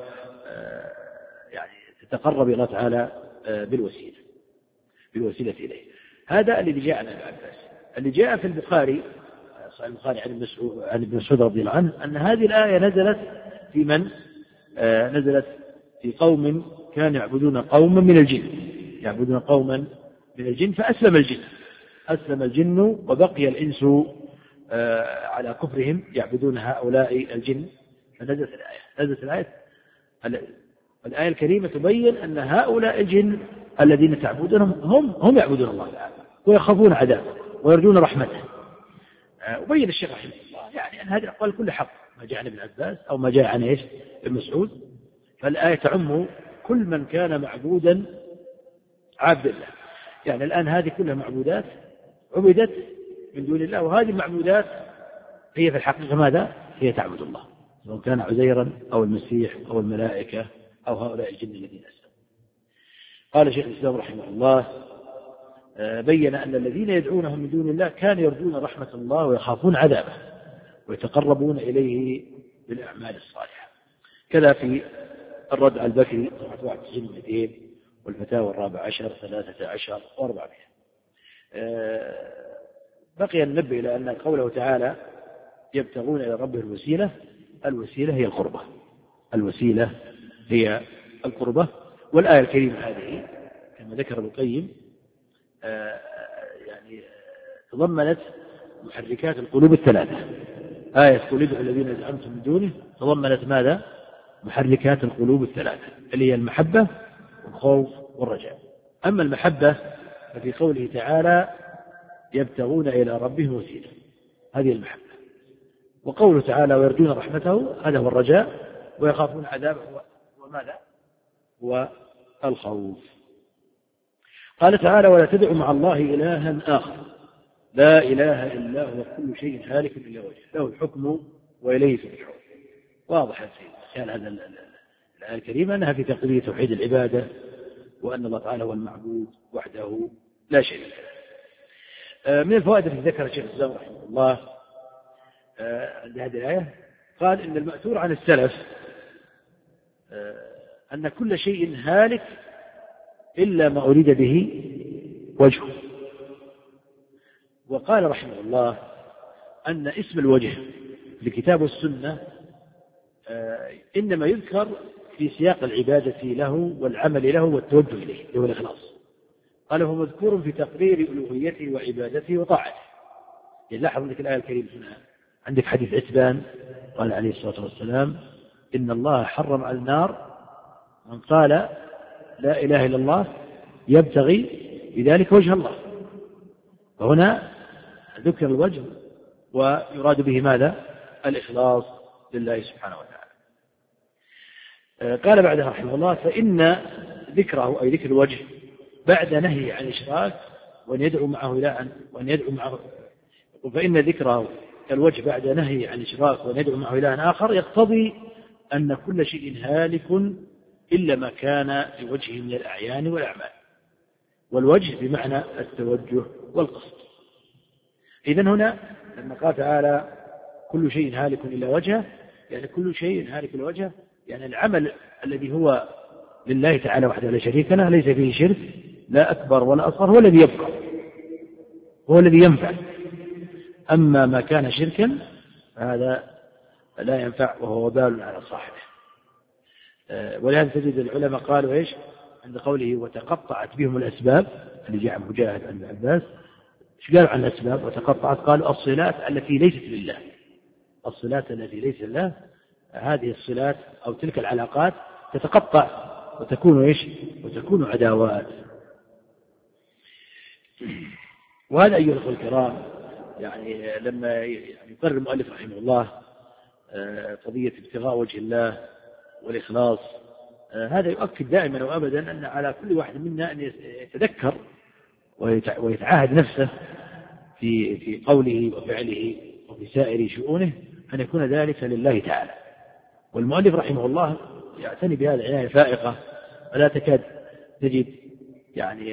يعني تتقرب إلى الله تعالى بالوسيلة بالوسيلة إليه. هذا الذي جاء عن ابن عباس. اللي جاء في البخاري صحيح البخاري عن ابن مسعود رضي الله عنه أن هذه الآية نزلت في من نزلت في قوم كانوا يعبدون قوما من الجن يعبدون قوما من الجن فأسلم الجن أسلم الجن وبقي الإنس على كفرهم يعبدون هؤلاء الجن. فنزلت الآية نزلت الآية الآية الكريمة تبين أن هؤلاء الجن الذين تعبدونهم هم هم يعبدون الله تعالى ويخافون عذابه ويرجون رحمته. وبين الشيخ رحمه الله يعني أن هذه الأقوال كل حق، ما جاء عن ابن عباس أو ما جاء عن إيش ابن مسعود. فالآية تعم كل من كان معبودا عبد الله. يعني الآن هذه كلها معبودات عبدت من دون الله، وهذه المعبودات هي في الحقيقة ماذا؟ هي تعبد الله، سواء كان عزيرا أو المسيح أو الملائكة أو هؤلاء الجن الذين أسلموا. قال شيخ الإسلام رحمه الله بين أن الذين يدعونهم من دون الله كانوا يرجون رحمة الله ويخافون عذابه ويتقربون إليه بالأعمال الصالحة. كذا في الرد على البكري صفحة واحد وتسعين ومئتين والفتاوى الرابع عشر ثلاثة عشر وأربعمائة. بقي النبي إلى أن قوله تعالى يبتغون إلى ربه الوسيلة، الوسيلة هي القربة، الوسيلة هي القربة. والآية الكريمة هذه كما ذكر ابن القيم يعني تضمنت محركات القلوب الثلاثة. آية قل ادعوا الذين زعمتم من دونه تضمنت ماذا؟ محركات القلوب الثلاثة اللي هي المحبة والخوف والرجاء. أما المحبة ففي قوله تعالى يبتغون إلى ربهم وسيلة، هذه المحبة. وقوله تعالى ويرجون رحمته هذا هو الرجاء، ويخافون عذابه وماذا؟ والخوف. قال تعالى ولا تدعوا مع الله إلها آخر لا إله إلا هو كل شيء هالك إلا وجهه له الحكم وإليه ترجعون. واضح كان هذا الآية الكريمة أنها في تقرير توحيد العبادة وأن الله تعالى هو المعبود وحده لا شيء له. من الفوائد التي ذكر الشيخ الإسلام رحمه الله عند هذه الآية قال إن المأثور عن السلف أن كل شيء هالك إلا ما أريد به وجهه. وقال رحمه الله أن اسم الوجه في الكتاب والسنة إنما يذكر في سياق العبادة له والعمل له والتوجه إليه هو الإخلاص. قال هو مذكور في تقرير ألوهيته وعبادته وطاعته. يلاحظ لك الآية الكريمة هنا عندك حديث عتبان قال عليه الصلاة والسلام إن الله حرم على النار من قال لا إله إلا الله يبتغي بذلك وجه الله. وهنا ذكر الوجه ويراد به ماذا؟ الإخلاص لله سبحانه وتعالى. قال بعدها رحمه الله فإن ذكره أي ذكر الوجه بعد نهي عن إشراك وأن يدعو معه إلها وأن يدعو معه فإن ذكره الوجه بعد نهي عن إشراك وأن يدعو معه إلها آخر يقتضي أن كل شيء هالك إلا ما كان لوجهه من الأعيان والأعمال. والوجه بمعنى التوجه والقصد. إذن هنا لما قال تعالى كل شيء هالك إلا وجهه يعني كل شيء هالك إلا وجهه يعني العمل الذي هو لله تعالى وحده لا شريك له ليس فيه شرك لا أكبر ولا أصغر هو الذي يبقى هو الذي ينفع. أما ما كان شركا هذا لا ينفع وهو وبال على صاحبه. ولهذا تجد العلماء قالوا إيش عند قوله وتقطعت بهم الأسباب اللي جاء مجاهد عن العباس إيش قالوا عن الأسباب وتقطعت قالوا الصلات التي ليست لله الصلات التي ليست لله هذه الصلات أو تلك العلاقات تتقطع وتكون إيش وتكون عداوات. وهذا أيها الأخوة الكرام يعني لما يقرر المؤلف رحمه الله قضية ابتغاء وجه الله والإخلاص هذا يؤكد دائما وأبدا أن على كل واحد منا أن يتذكر ويتعاهد نفسه في في قوله وفعله وفي سائر شؤونه أن يكون ذلك لله تعالى. والمؤلف رحمه الله يعتني بهذا العناية فائقة ولا تكاد تجد يعني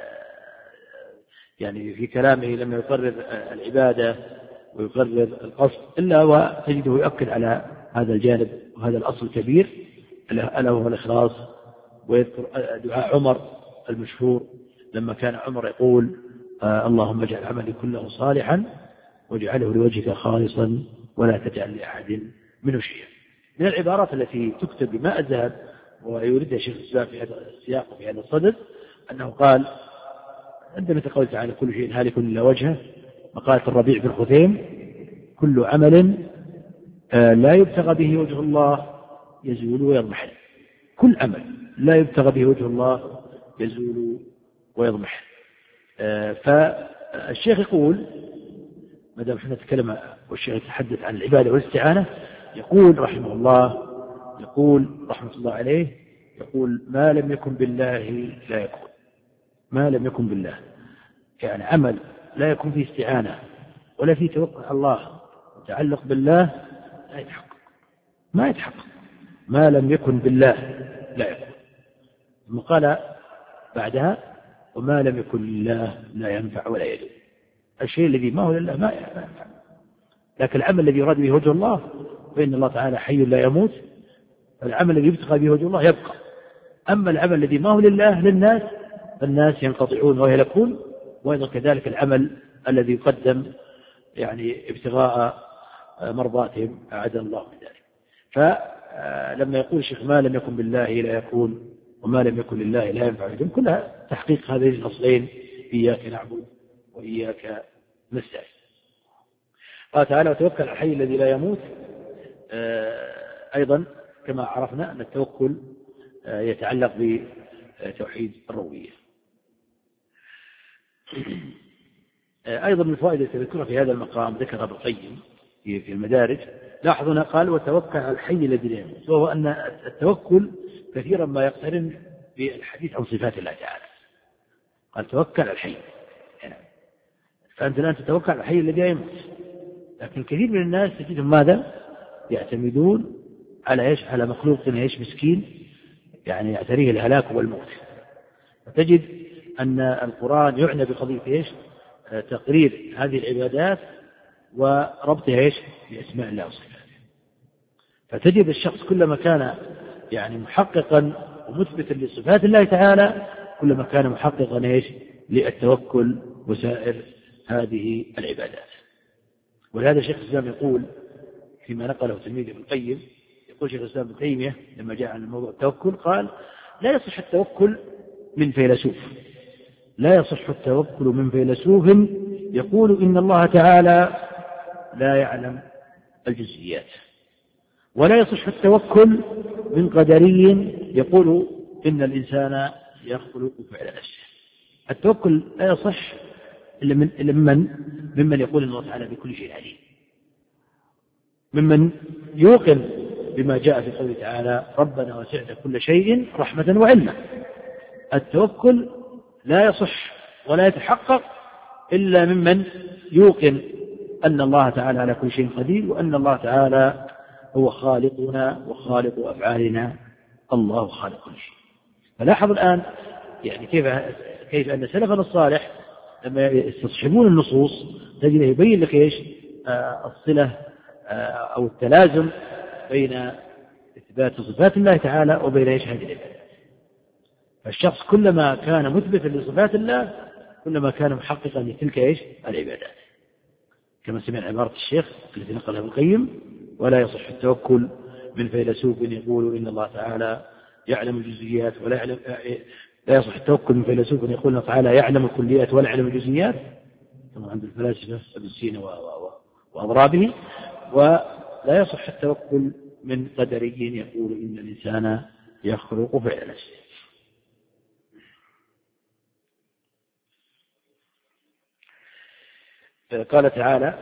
يعني في كلامه لما يقرر العبادة ويقرر القصد إلا وتجده يؤكد على هذا الجانب وهذا الأصل الكبير ألا هو الإخلاص. ويذكر دعاء عمر المشهور لما كان عمر يقول آه اللهم اجعل عملي كله صالحا واجعله لوجهك خالصا ولا تجعل لأحد منه شيئا. من العبارات التي تكتب بماء الذهب ويريدها شيخ الإسلام في هذا السياق وفي هذا الصدد أنه قال عندما تقول تعالى كل شيء هالك إلا وجهه مقالة الربيع بن خثيم كل عمل آه لا يبتغى به وجه الله يزول ويضمحل. كل عمل لا يبتغى به وجه الله يزول ويضمحل. آه فالشيخ يقول ما دام احنا نتكلم والشيخ يتحدث عن العبادة والاستعانة يقول رحمه الله يقول رحمة الله عليه يقول ما لم يكن بالله لا يكون ما لم يكن بالله يعني عمل لا يكون فيه استعانة ولا فيه توقع الله تعلق بالله لا يتحقق، ما يتحقق ما لم يكن بالله لا يكون. ثم قال بعدها وما لم يكن لله لا ينفع ولا يدوم. الشيء الذي ما هو لله ما ينفع، لكن العمل الذي يراد به وجه الله فإن الله تعالى حي لا يموت، العمل الذي يبتغى به وجه الله يبقى. أما العمل الذي ما هو لله للناس فالناس ينقطعون ويهلكون. وأيضا كذلك العمل الذي يقدم يعني ابتغاء مرضاتهم أعاذنا الله من ذلك. فلما يقول الشيخ ما لم يكن بالله لا يكون وما لم يكن لله لا ينفع يدوم، كلها تحقيق هذين الأصلين إياك نعبد وإياك نستعين. قال تعالى وتوكل على الحي الذي لا يموت. أيضا كما عرفنا أن التوكل يتعلق بتوحيد الربوبية. أيضا من الفوائد التي ذكرها في هذا المقام ذكرها ابن القيم في المدارج. لاحظنا قال وتوكل على الحي الذي لا يموت، وهو أن التوكل كثيرا ما يقترن بالحديث عن صفات الله تعالى. قال توكل على الحي، فأنت الآن تتوكل على الحي الذي لا يموت، لكن كثير من الناس تجدهم ماذا يعتمدون على إيش؟ على مخلوق إيش مسكين يعني يعتريه الهلاك والموت. فتجد أن القرآن يعنى بقضية إيش؟ تقرير هذه العبادات وربطها إيش؟ بأسماء الله وصفاته. فتجد الشخص كلما كان يعني محققا ومثبتا لصفات الله تعالى كلما كان محققا إيش؟ للتوكل وسائر هذه العبادات. ولهذا شيخ الإسلام يقول فيما نقله تلميذ ابن القيم، يقول شيخ الإسلام ابن تيمية لما جاء عن موضوع التوكل قال لا يصح التوكل من فيلسوف، لا يصح التوكل من فيلسوف يقول إن الله تعالى لا يعلم الجزئيات، ولا يصح التوكل من قدري يقول إن الإنسان يخلق فعل نفسه. التوكل لا يصح إلا من ممن ممن يقول إن الله تعالى بكل شيء عليم، ممن يوقن بما جاء في قوله تعالى ربنا وسعت كل شيء رحمة وعلما. التوكل لا يصح ولا يتحقق إلا ممن يوقن أن الله تعالى على كل شيء قدير، وأن الله تعالى هو خالقنا وخالق أفعالنا، الله خالق كل شيء. فلاحظ الآن يعني كيف كيف أن سلفنا الصالح لما يستصحبون النصوص تجد يبين لك إيش آه الصلة آه أو التلازم بين إثبات صفات الله تعالى وبين إيش هذه العبادات. فالشخص كلما كان مثبتا لصفات الله كلما كان محققا لتلك إيش العبادات، كما سمع عبارة الشيخ التي نقلها ابن القيم ولا يصح التوكل من فيلسوف يقول إن الله تعالى يعلم الجزئيات ولا يعلم، لا يصح التوكل من فيلسوف يقول الله تعالى يعلم الكليات ولا يعلم الجزئيات كما عند الفلاسفة ابن سينا وأضرابه. ولا يصح التوكل من قدري يقول إن الإنسان يخلق فعل نفسه. قال تعالى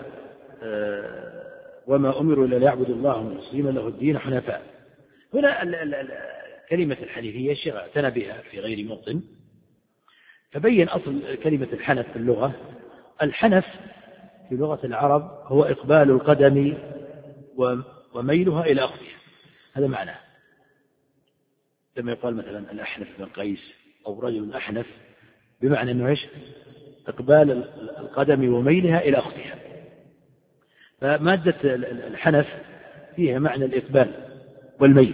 وما أمروا إلا ليعبدوا الله مخلصين له الدين حنفاء. هنا كلمة الحنيفية الشيخ اعتنى بها في غير موطن، فبين أصل كلمة الحنف في اللغة. الحنف في لغة العرب هو إقبال القدم وميلها إلى أخذها، هذا معناه. لما يقال مثلا الأحنف بن قيس أو رجل أحنف بمعنى أنه إيش؟ إقبال القدم وميلها إلى أخذها. فمادة الحنف فيها معنى الإقبال والميل،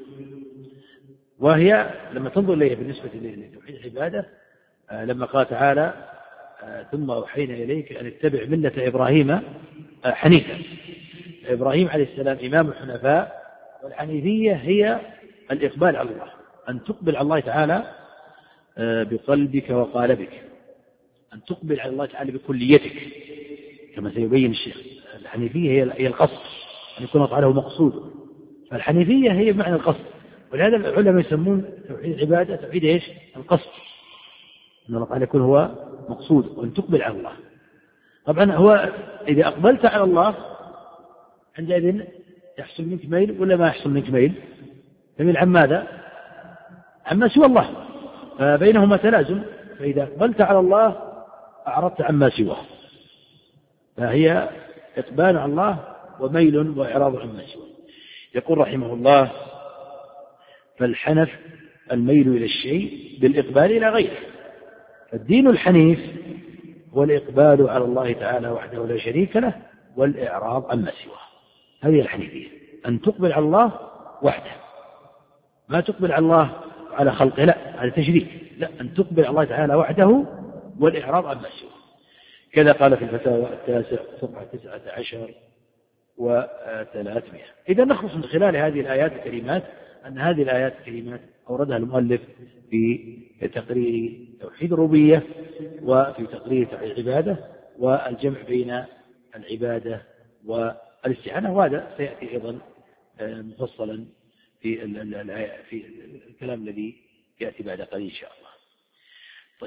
وهي لما تنظر إليها بالنسبة لتوحيد العبادة لما قال تعالى ثم أوحينا إليك أن اتبع ملة إبراهيم حنيفا. إبراهيم عليه السلام إمام الحنفاء، والحنيفية هي الإقبال على الله، أن تقبل على الله تعالى بقلبك وقالبك، أن تقبل على الله تعالى بكليتك كما سيبين الشيخ. الحنيفية هي القصد، أن يكون الله تعالى هو مقصود، فالحنيفية هي بمعنى القصد. ولهذا العلماء يسمون توحيد العبادة توحيد إيش؟ القصد، أن الله تعالى يكون هو مقصود وأن تقبل على الله. طبعا هو إذا أقبلت على الله عندئذ يحصل منك ميل ولا ما يحصل منك ميل؟ تميل عن ماذا؟ عما سوى الله، فبينهما تلازم. فإذا أقبلت على الله أعرضت عما سواه، فهي إقبال على الله وميل وإعراض عما سواه. يقول رحمه الله: فالحنف الميل إلى الشيء بالإقبال إلى غيره. فالدين الحنيف هو الإقبال على الله تعالى وحده لا شريك له والإعراض عما سواه. هذه الحنيفية، أن تقبل على الله وحده، ما تقبل على الله على خلقه، لا، هذا تشريك، لا، أن تقبل على الله تعالى وحده والإعراض عما سواه. كذا قال في الفتاوى التاسع صفحة تسعة عشر وثلاثمائة. إذا نخلص من خلال هذه الآيات الكريمات أن هذه الآيات الكريمات أوردها المؤلف في تقرير توحيد الربوبية وفي تقرير توحيد العبادة والجمع بين العبادة والاستعانة، وهذا سيأتي أيضا مفصلا في في الكلام الذي يأتي بعد قليل إن شاء الله. طيب،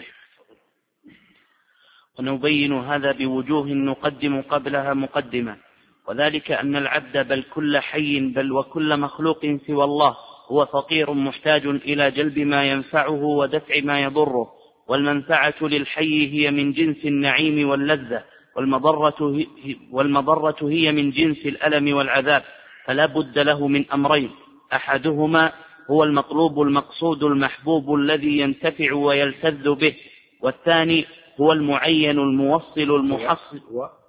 ونبين هذا بوجوه نقدم قبلها مقدمة، وذلك أن العبد بل كل حي بل وكل مخلوق سوى الله هو فقير محتاج إلى جلب ما ينفعه ودفع ما يضره، والمنفعة للحي هي من جنس النعيم واللذة، والمضرة والمضرة هي من جنس الألم والعذاب، فلا بد له من أمرين: أحدهما هو المطلوب المقصود المحبوب الذي ينتفع ويلتذ به، والثاني هو المعين الموصل المحصل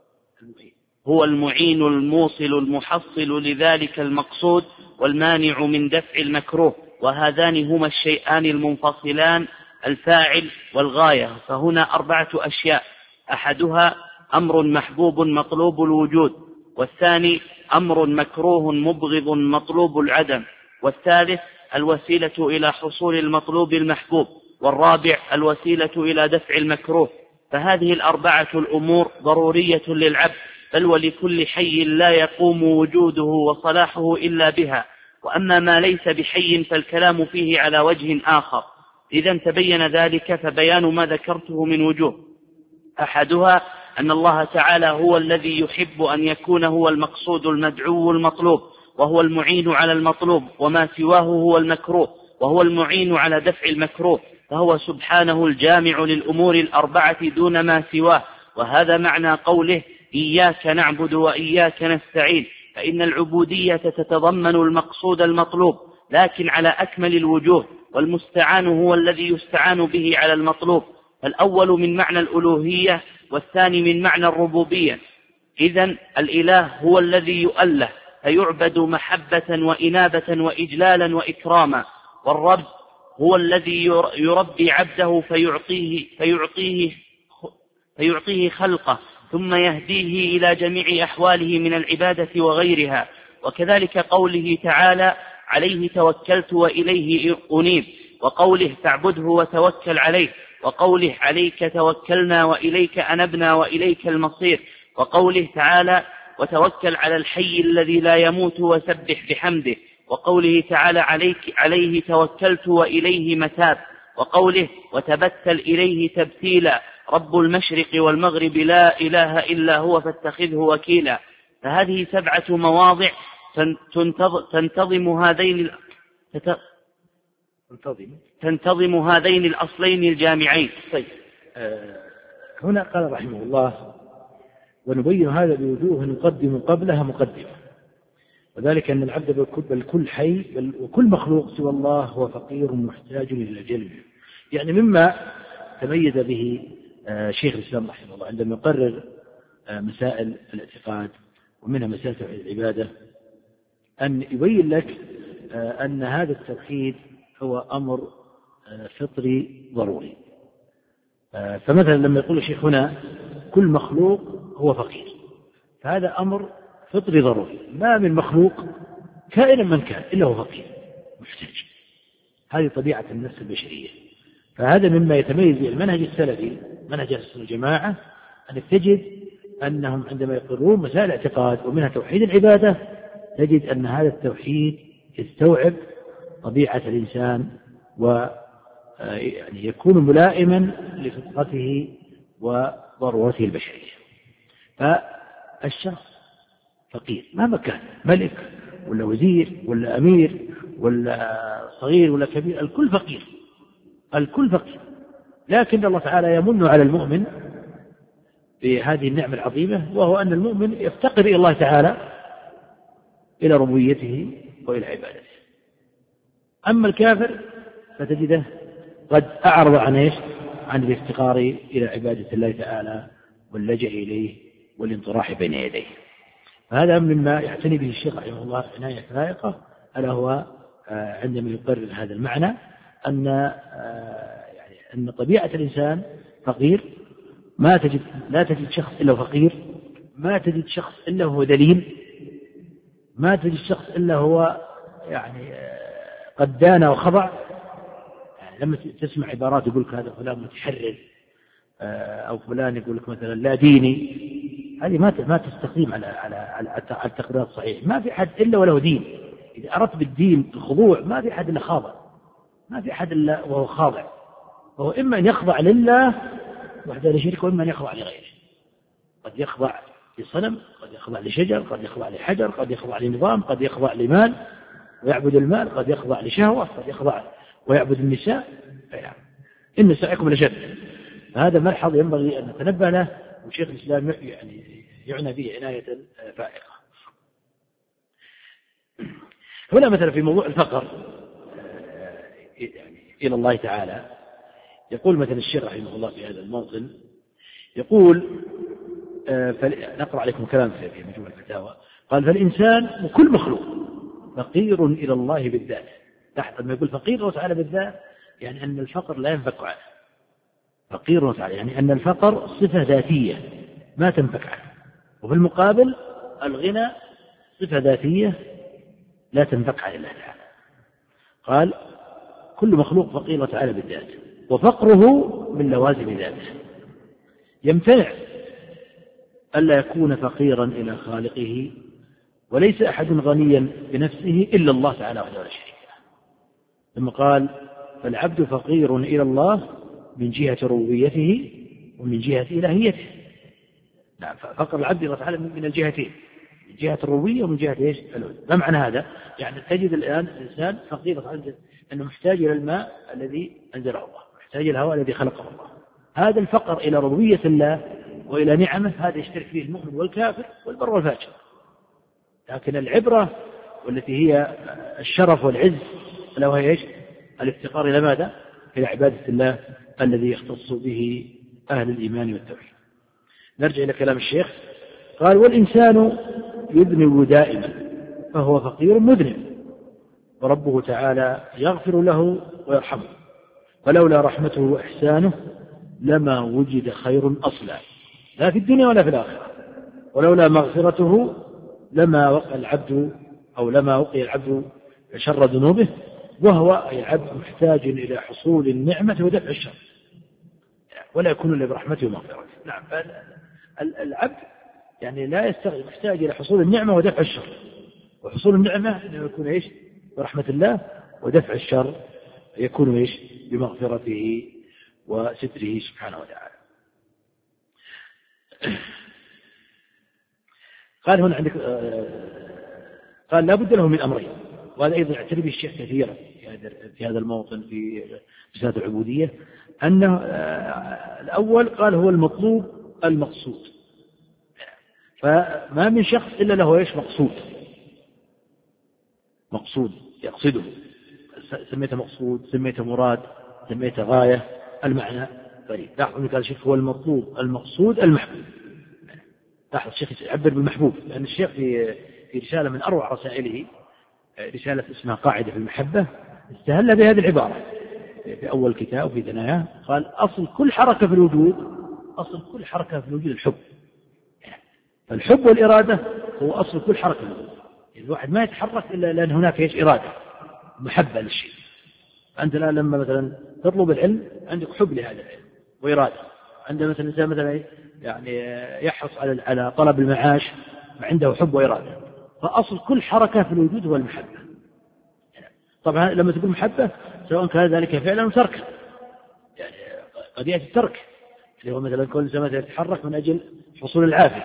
هو المعين الموصل المحصل لذلك المقصود والمانع من دفع المكروه، وهذان هما الشيئان المنفصلان الفاعل والغاية. فهنا أربعة أشياء: أحدها أمر محبوب مطلوب الوجود، والثاني أمر مكروه مبغض مطلوب العدم، والثالث الوسيلة إلى حصول المطلوب المحبوب، والرابع الوسيلة إلى دفع المكروه. فهذه الأربعة الأمور ضرورية للعبد، بل ولكل حي لا يقوم وجوده وصلاحه إلا بها. وأما ما ليس بحي فالكلام فيه على وجه آخر. إذا تبين ذلك فبيان ما ذكرته من وجوه: أحدها أن الله تعالى هو الذي يحب أن يكون هو المقصود المدعو المطلوب، وهو المعين على المطلوب، وما سواه هو المكروه، وهو المعين على دفع المكروه، فهو سبحانه الجامع للأمور الأربعة دون ما سواه. وهذا معنى قوله: إياك نعبد وإياك نستعين، فإن العبودية تتضمن المقصود المطلوب لكن على أكمل الوجوه، والمستعان هو الذي يستعان به على المطلوب، فالأول من معنى الألوهية والثاني من معنى الربوبية. إذن الإله هو الذي يؤله فيعبد محبة وإنابة وإجلالا وإكراما، والرب هو الذي يربي عبده فيعطيه, فيعطيه, فيعطيه خلقه ثم يهديه إلى جميع أحواله من العبادة وغيرها. وكذلك قوله تعالى: عليه توكلت وإليه أنيب، وقوله: فاعبده وتوكل عليه، وقوله: عليك توكلنا وإليك أنبنا وإليك المصير، وقوله تعالى: وتوكل على الحي الذي لا يموت وسبح بحمده، وقوله تعالى: عليك عليه توكلت وإليه متاب، وقوله: وتبتل إليه تبتيلا، رب المشرق والمغرب لا إله إلا هو فاتخذه وكيلا. فهذه سبعة مواضع تنتظم هذين تنتظم هذين الأصلين الجامعين. طيب، آه هنا قال رحمه الله: ونبين هذا بوجوه نقدم قبلها مقدمة، وذلك أن العبد بل كل حي بل وكل مخلوق سوى الله هو فقير محتاج إلى جلب. يعني مما تميز به آه شيخ الإسلام رحمه الله عندما يقرر آه مسائل الاعتقاد ومنها مسائل العبادة، أن يبين لك آه أن هذا التوحيد هو أمر آه فطري ضروري. آه فمثلا لما يقول الشيخ هنا كل مخلوق هو فقير، فهذا أمر فطري ضروري، ما من مخلوق كائنا من كان إلا هو فقير محتاج. هذه طبيعة النفس البشرية. فهذا مما يتميز به المنهج السلفي، منهج أهل السنة والجماعة، أنك تجد أنهم عندما يقررون مسائل الاعتقاد ومنها توحيد العبادة، تجد أن هذا التوحيد يستوعب طبيعة الإنسان و يعني يكون ملائما لفطرته وضرورته البشرية. فالشخص فقير مهما كان، ملك ولا وزير ولا أمير ولا صغير ولا كبير، الكل فقير، الكل فقير. لكن الله تعالى يمن على المؤمن بهذه النعمة العظيمة، وهو أن المؤمن يفتقر إلى الله تعالى إلى ربوبيته وإلى عبادته. أما الكافر فتجده قد أعرض عن إيش؟ عن الافتقار إلى عبادة الله تعالى واللجأ إليه والانطراح بين يديه. فهذا مما يعتني به الشيخ رحمه الله عناية فائقة، ألا هو عندما يقرر هذا المعنى أن يعني أن طبيعة الإنسان فقير، ما تجد لا تجد شخص إلا فقير، ما تجد شخص إلا هو دليل، ما تجد شخص إلا هو يعني قد دان وخضع. يعني لما تسمع عبارات يقول لك هذا فلان متحرر أو فلان يقول لك مثلا لا ديني، هذه ما ما تستقيم على على على التقرير الصحيح. ما في حد إلا وله دين. إذا أردت بالدين الخضوع ما في حد إلا خاضع، ما في حد إلا وهو خاضع، وهو إما أن يخضع لله وحده لا شريك، وإما أن يخضع لغيره. قد يخضع لصنم، قد يخضع لشجر، قد يخضع لحجر، قد يخضع لنظام، قد يخضع لمال ويعبد المال، قد يخضع لشهوة، قد يخضع ويعبد النساء. يعني إن سعيكم لشتى. هذا ملحظ ينبغي أن نتنبه له، وشيخ الإسلام يعني يعنى به عناية فائقة. هنا مثلا في موضوع الفقر يعني إلى الله تعالى، يقول مثلا الشيخ رحمه الله في هذا الموطن، يقول نقرأ عليكم كلام في مجموع الفتاوى، قال فالإنسان وكل مخلوق فقير إلى الله بالذات. تحت ما يقول فقير الله تعالى بالذات يعني أن الفقر لا ينفك عنه. فقير الله تعالى يعني أن الفقر صفة ذاتية ما تنفك عنه، وفي المقابل الغنى صفة ذاتية لا تنفك عن الله تعالى. قال كل مخلوق فقير الله تعالى بالذات، وفقره من لوازم ذاته. يمتنع ألا يكون فقيرا إلى خالقه، وليس أحد غنيا بنفسه إلا الله تعالى وحده لا شريك له. ثم قال فالعبد فقير إلى الله من جهة ربوبيته ومن جهة إلهيته. نعم، فقر العبد الله تعالى من الجهتين، من جهة الربوبية ومن جهة إيش؟ الألوهية. ما معنى هذا؟ يعني تجد الآن الإنسان فقير أنه محتاج إلى الماء الذي أنزله الله، محتاج إلى الهواء الذي خلقه الله. هذا الفقر إلى ربوبية الله وإلى نعمه هذا يشترك فيه المؤمن والكافر والبر والفاجر. لكن العبرة والتي هي الشرف والعز لو هي إيش؟ الافتقار إلى ماذا؟ إلى عبادة الله الذي يختص به أهل الإيمان والتوحيد. نرجع إلى كلام الشيخ. قال والإنسان يذنب دائما فهو فقير مذنب، وربه تعالى يغفر له ويرحمه، ولولا رحمته وإحسانه لما وجد خير أصلا لا في الدنيا ولا في الآخرة، ولولا مغفرته لما وقع العبد أو لما وقع العبد شر ذنوبه، وهو العبد محتاج إلى حصول النعمة ودفع الشر، ولا يكون إلا برحمته ومغفرته. نعم، العبد يعني لا يستغل، محتاج إلى حصول النعمة ودفع الشر، وحصول النعمة إنه يكون إيش؟ برحمة الله، ودفع الشر يكون إيش؟ بمغفرته وستره سبحانه وتعالى. قال هنا عندك قال لا بد له من أمرين، وهذا أيضا يعترف به الشيخ كثيرا في هذا الموطن في رسالة العبودية، أنه الأول قال هو المطلوب المقصود. فما من شخص إلا له إيش؟ مقصود، مقصود يقصده، سميته مقصود، سميته مراد، سميته غاية، المعنى فريد. لاحظوا قال الشيخ هو المطلوب المقصود المحبوب. لاحظ الشيخ يعبر بالمحبوب، لأن الشيخ في في رسالة من أروع رسائله، رسالة اسمها قاعدة في المحبة، استهل بهذه العبارة في أول كتاب وفي ثناياه. قال أصل كل حركة في الوجود، أصل كل حركة في الوجود الحب. فالحب والإرادة هو أصل كل حركة في الوجود. الواحد ما يتحرك إلا لأن هناك إيش؟ إرادة، محبة للشيء. أنت الآن لما مثلا تطلب العلم عندك حب لهذا العلم وإرادة. عندما مثلا الإنسان مثلا يعني يحرص على على طلب المعاش عنده حب وإرادة. فأصل كل حركة في الوجود هو المحبة. طبعا لما تقول محبة سواء كان ذلك فعلا أو تركا، يعني قد يأتي الترك اللي هو مثلا كل إنسان يتحرك من أجل حصول العافية،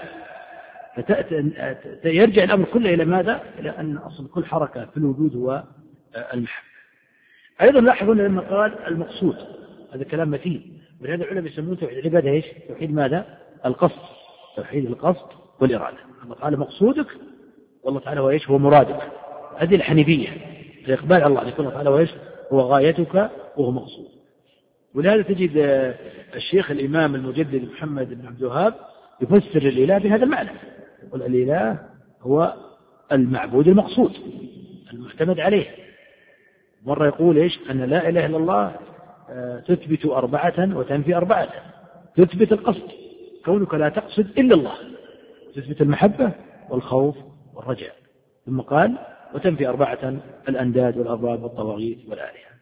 فيرجع الأمر كله إلى ماذا؟ إلى أن أصل كل حركة في الوجود هو المحبة. أيضا لاحظوا لما قال المقصود، هذا كلام متين، ولهذا العلماء يسمون توحيد العبادة إيش؟ توحيد ماذا؟ القصد، توحيد القصد والإرادة. لما قال مقصودك والله تعالى هو إيش؟ هو مرادك. هذه الحنيفية، الإقبال على الله أن يكون الله تعالى هو إيش؟ هو غايتك وهو مقصود. ولهذا تجد الشيخ الإمام المجدد محمد بن عبد الوهاب يفسر الإله بهذا المعنى، يقول الإله هو المعبود المقصود المعتمد عليه. مرة يقول إيش؟ أن لا إله إلا الله تثبت أربعة وتنفي أربعة. تثبت القصد، كونك لا تقصد إلا الله، تثبت المحبة والخوف والرجاء. ثم قال وتنفي أربعة: الأنداد والأضراب والطواغيت والآلهة.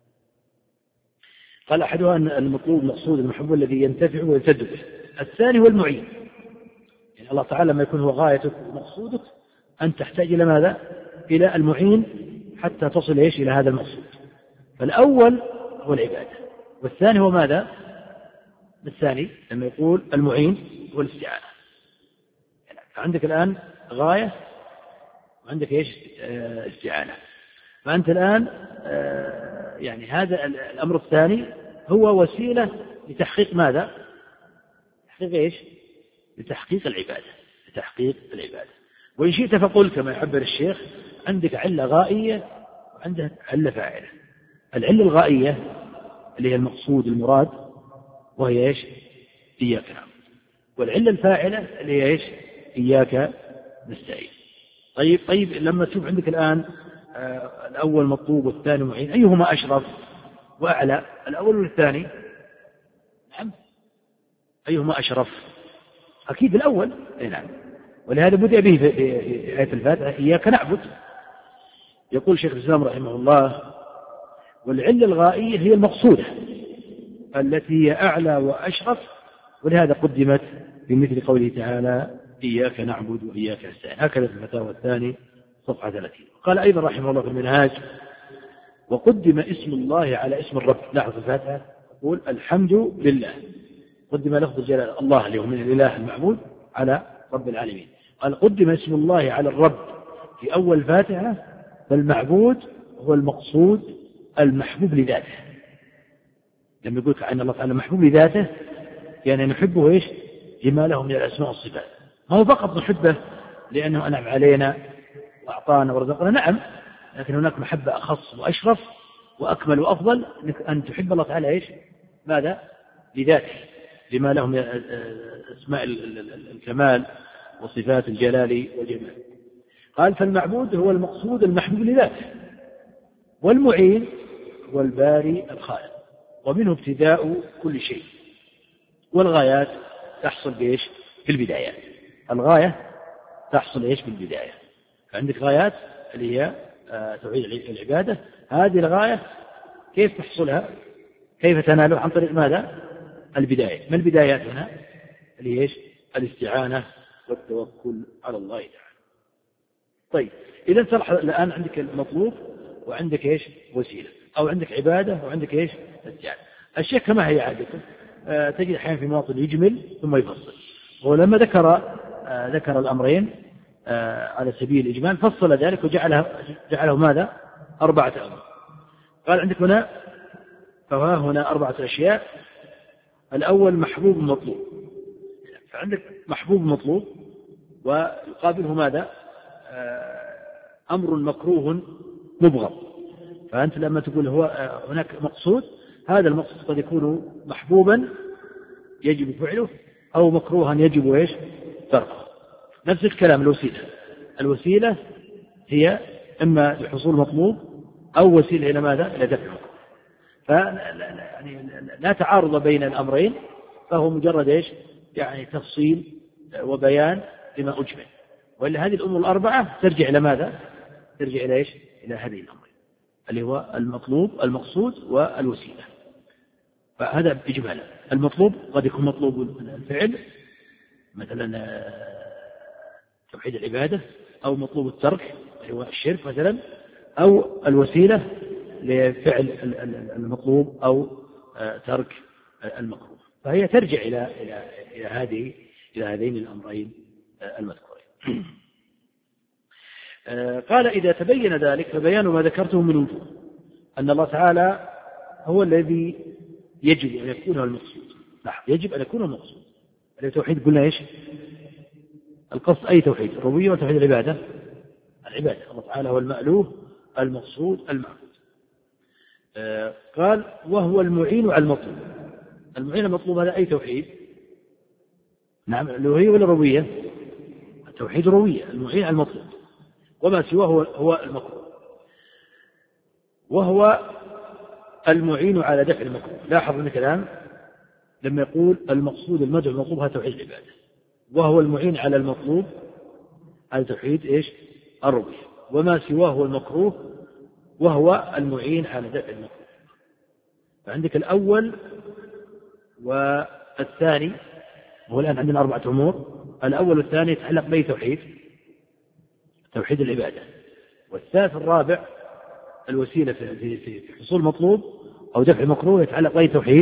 قال أحدها أن المطلوب المقصود المحبوب الذي ينتفع ويلتذ به. الثاني هو المعين، يعني الله تعالى لما يكون هو غايتك ومقصودك أن تحتاج إلى ماذا؟ إلى المعين حتى تصل إيش؟ إلى هذا المقصود. فالأول هو العبادة، والثاني هو ماذا؟ الثاني لما يقول المعين هو الاستعانة. يعني عندك الآن غاية وعندك إيش؟ استعانة. فأنت الآن يعني هذا الأمر الثاني هو وسيلة لتحقيق ماذا؟ تحقيق إيش؟ لتحقيق العبادة، لتحقيق العبادة. وإن شئت فقل كما يعبر الشيخ: عندك علة غائية وعندك علة فاعلة. العلة الغائية اللي هي المقصود المراد وهي إيش؟ إياك نعبد. والعلة الفاعلة اللي هي إيش؟ إياك نستعين. طيب طيب لما تشوف عندك الآن آه الأول مطلوب والثاني معين، أيهما أشرف وأعلى؟ الأول والثاني؟ نعم، أيهما أشرف؟ أكيد الأول. أي نعم. ولهذا بدأ به في آية الفاتحة: إياك نعبد. يقول شيخ الإسلام رحمه الله: والعلة الغائية هي المقصودة التي هي أعلى وأشرف، ولهذا قدمت بمثل قوله تعالى: إياك نعبد وإياك نستعين. هكذا في الفتاوى الثاني صفحة ثلاثين. قال أيضا رحمه الله في المنهاج: وقدم اسم الله على اسم الرب. لاحظ في الفاتحة يقول الحمد لله، قدم لفظ الجلالة الله اللي هو من الإله المعبود على رب العالمين. قال قدم اسم الله على الرب في أول فاتحة، فالمعبود هو المقصود المحبوب لذاته. لما يقول أن الله تعالى محبوب لذاته يعني نحبه إيش؟ لما له من الأسماء والصفات. ما هو فقط نحبه لأنه أنعم علينا وأعطانا ورزقنا، نعم، لكن هناك محبة أخص وأشرف وأكمل وأفضل أن تحب الله تعالى إيش؟ ماذا؟ لذاته، لما له من أسماء الكمال وصفات الجلال والجمال. قال فالمعبود هو المقصود المحبوب لذاته، والمعين هو الباري الخالق، ومنه ابتداء كل شيء. والغايات تحصل بإيش؟ في البدايات. الغاية تحصل إيش؟ في البداية. فعندك غايات اللي هي توحيد العبادة. هذه الغاية كيف تحصلها؟ كيف تنالها؟ عن طريق ماذا؟ البداية. ما البدايات هنا؟ اللي هي إيش؟ الاستعانة والتوكل على الله تعالى. طيب إذا تلاحظ الآن عندك المطلوب وعندك إيش؟ وسيلة، أو عندك عبادة وعندك إيش؟ استعانة. الشيء كما هي عادته آه تجد أحيانا في مواطن يجمل ثم يفصل. ولما ذكر آه ذكر الأمرين آه على سبيل الإجمال فصل ذلك وجعله جعله ماذا؟ أربعة أمر. قال عندك هنا فها هنا أربعة أشياء. الأول محبوب مطلوب، فعندك محبوب مطلوب ويقابله ماذا؟ آه أمر مكروه مبغض. فأنت لما تقول هو آه هناك مقصود، هذا المقصود قد يكون محبوبا يجب فعله أو مكروها يجب إيش؟ تركه. نفس الكلام الوسيلة. الوسيلة هي إما لحصول مطلوب أو وسيلة إلى ماذا؟ إلى دفعه. يعني لا تعارض بين الأمرين، فهو مجرد إيش؟ يعني تفصيل وبيان لما أجمل. وإلا هذه الأمور الأربعة ترجع إلى ماذا؟ ترجع إلى إيش؟ إلى هذه الأمرين اللي هو المطلوب المقصود والوسيلة. فهذا إجمالا. المطلوب قد يكون مطلوب الفعل مثلا توحيد العبادة، أو مطلوب الترك اللي هو الشرك مثلا، أو الوسيلة لفعل المطلوب أو ترك المكروه. فهي ترجع إلى إلى إلى هذه إلى هذين الأمرين المذكورين. قال إذا تبين ذلك فبيان ما ذكرته من وجوه أن الله تعالى هو الذي يجب أن يكون المقصود. لاحظ، يجب أن يكون المقصود. التوحيد قلنا إيش؟ القصد أي توحيد؟ الربوبية وتوحيد العبادة؟ العبادة. الله تعالى هو المألوه المقصود المعبود. آه قال وهو المعين على المطلوب. المعين المطلوب هذا أي توحيد؟ نعم الألوهية ولا الربوبية؟ التوحيد الربوبية. المعين على المطلوب وما سواه هو, هو المكروه. وهو المعين على دفع المكروه. لاحظ من الكلام لما يقول المقصود المدعو المطلوب هذا توحيد العبادة، وهو المعين على المطلوب هذا توحيد إيش؟ الربوبية. وما سواه هو المكروه وهو المعين على دفع المكروه. فعندك الأول والثاني، وهو الآن عندنا أربعة أمور. الأول والثاني يتعلق بأي توحيد؟ توحيد العبادة. والثالث الرابع الوسيلة في في حصول مطلوب أو دفع مكروه يتعلق بأي توحيد؟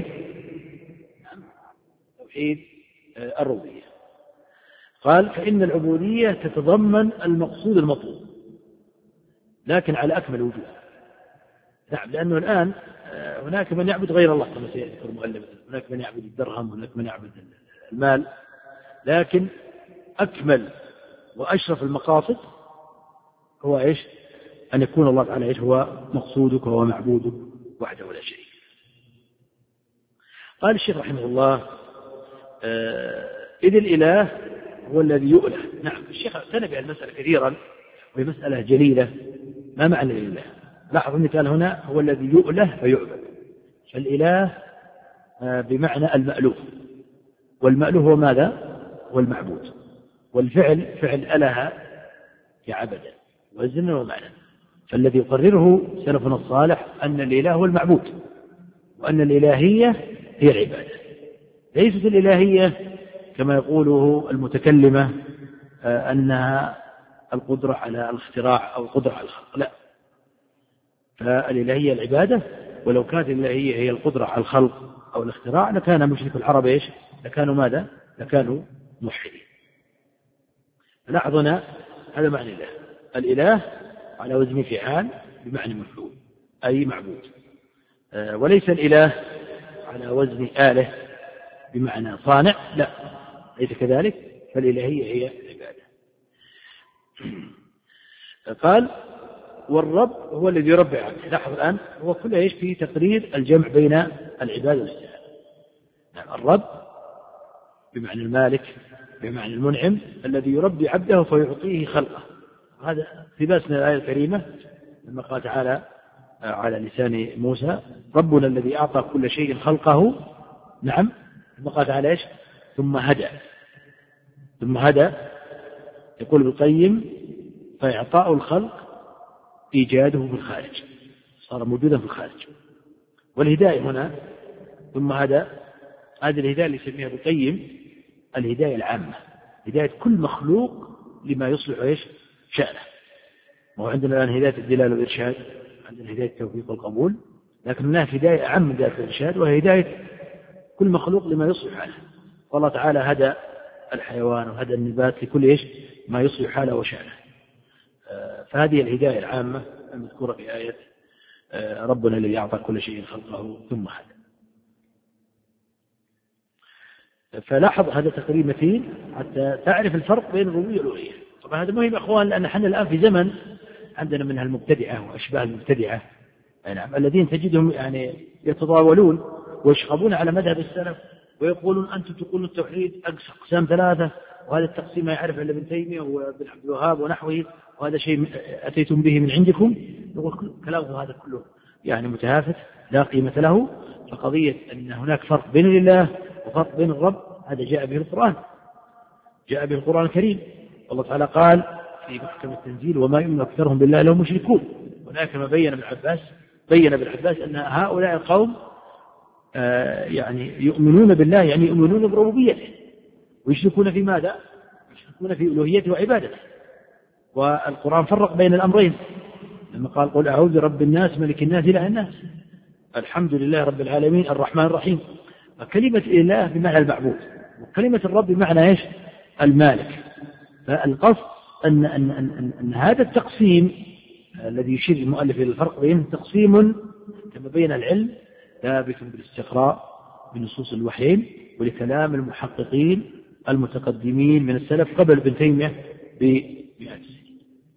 توحيد الربوبية. قال فإن العبودية تتضمن المقصود المطلوب لكن على أكمل وجوه. نعم لأنه الآن هناك من يعبد غير الله كما سيذكر المؤلف، هناك من يعبد الدرهم، هناك من يعبد المال، لكن أكمل وأشرف المقاصد هو إيش؟ أن يكون الله تعالى إيش هو مقصودك وهو معبودك وحده ولا شريك. قال الشيخ رحمه الله إذ الإله هو الذي يؤله. نعم الشيخ اعتنى بهالمسألة كثيرا وهي مسألة جليلة. ما معنى الإله؟ لاحظ أن كان هنا هو الذي يؤله ويعبد. فالإله بمعنى المألوه، والمألوه هو ماذا؟ هو المعبود. والفعل فعل أله كعبد وزن ومعنى. فالذي يقرره سلفنا الصالح أن الإله هو المعبود وأن الإلهية هي العبادة. ليست الإلهية كما يقوله المتكلمة أنها القدرة على الاختراع أو القدرة على الخلق، لا. فالإلهية العبادة، ولو كانت الإلهية هي القدرة على الخلق أو الاختراع لكان مشرك العرب إيش؟ لكانوا ماذا؟ لكانوا موحدين. لاحظنا هذا معنى الله. الإله على وزن فعال بمعنى مفعول أي معبود، وليس الإله على وزن آله بمعنى صانع، لا ليس كذلك. فالإلهية هي العبادة. قال والرب هو الذي يربي عبده. لاحظ الآن هو كله ايش في تقرير الجمع بين العبادة والاستعانة. نعم الرب بمعنى المالك بمعنى المنعم الذي يربي عبده فيعطيه خلقه. هذا اقتباس من الآية الكريمة لما قال تعالى على لسان موسى ربنا الذي أعطى كل شيء خلقه. نعم ثم قال تعالى ايش؟ ثم هدى. ثم هدى يقول ابن القيم فإعطاء الخلق إيجاده في الخارج، صار موجودا في الخارج. والهداية هنا ثم هدى هذه الهداية اللي يسميها ابن القيم الهداية العامة، هداية كل مخلوق لما يصلح ايش؟ شأنه. وهو عندنا الآن هداية الدلالة والإرشاد، عندنا هداية التوفيق والقبول، لكن هناك هداية أعم من هداية الإرشاد وهي هداية كل مخلوق لما يصلح حاله. والله تعالى هدى الحيوان وهدى النبات لكل ايش؟ ما يصلح حاله وشأنه. فهذه الهداية العامة المذكورة في آية ربنا الذي أعطى كل شيء خلقه ثم هدى. فلاحظ هذا تقريب متين حتى تعرف الفرق بين الربوبية والألوهية. طبعا هذا مهم أخوان لأن نحن الآن في زمن عندنا منها المبتدعة وأشباه المبتدعة، نعم الذين تجدهم يعني يتضاولون ويشخبون على مذهب السلف ويقولون أنتم تقولون التوحيد أقسام ثلاثة وهذا التقسيم ما يعرف إلا ابن تيمية وابن عبد الوهاب ونحوه وهذا شيء أتيتم به من عندكم. يقول كلامه هذا كله يعني متهافت لا قيمة له. فقضية أن هناك فرق بين الله وفرق بين الرب هذا جاء به القرآن، جاء به القرآن الكريم. الله تعالى قال في محكم التنزيل وما يؤمن أكثرهم بالله لهم مشركون. هناك ما بين ابن عباس بين ابن عباس أن هؤلاء القوم آه يعني يؤمنون بالله يعني يؤمنون بربوبيته ويشركون في ماذا؟ يشركون في ألوهيته وعبادته. والقرآن فرق بين الأمرين لما قال قل أعوذ برب الناس ملك الناس إله الناس الحمد لله رب العالمين الرحمن الرحيم. كلمة الإله بمعنى المعبود وكلمة الرب بمعنى إيش؟ المالك. فالقصد أن, أن, أن, أن هذا التقسيم الذي يشير المؤلف إلى الفرق بينه تقسيم كما بين العلم ثابت بالاستقراء بنصوص الوحيين ولكلام المحققين المتقدمين من السلف قبل ابن تيمية بمئات السنين.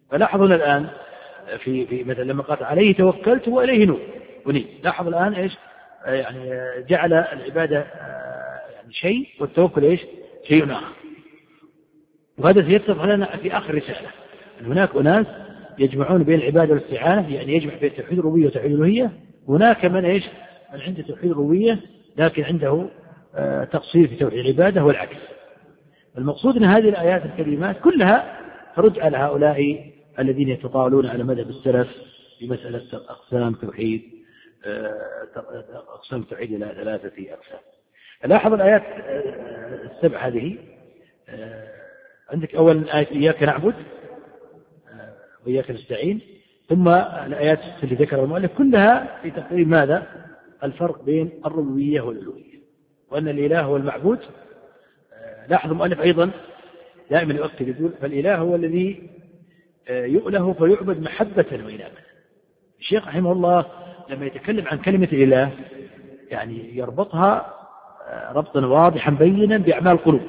فلاحظنا الآن في في مثلا لما قال عليه توكلت وإليه نوب ونيب، لاحظ الآن إيش يعني جعل العبادة يعني شيء والتوكل إيش شيء آخر. وهذا سيتضح لنا في آخر رسالة أن هناك أناس يجمعون بين العبادة والاستعانة، يعني يجمع بين توحيد الربوبية وتوحيد الألوهية. هناك من إيش من عنده توحيد الربوبية لكن عنده تقصير في توحيد العبادة والعكس. المقصود أن هذه الآيات الكريمات كلها ترد على هؤلاء الذين يتطاولون على مذهب السلف في مسألة أقسام توحيد أقسام توحيد إلى ثلاثة أقسام. لاحظ الآيات السبع هذه، عندك أول آية إياك نعبد وإياك نستعين، ثم الآيات اللي ذكر المؤلف كلها في تقرير ماذا؟ الفرق بين الربوبية والألوهية، وأن الإله هو المعبود. لاحظ المؤلف أيضا دائما يؤكد يقول فالإله هو الذي يؤله فيعبد محبة وإنابة. الشيخ رحمه الله لما يتكلم عن كلمة الإله يعني يربطها ربطا واضحا بينا بأعمال القلوب،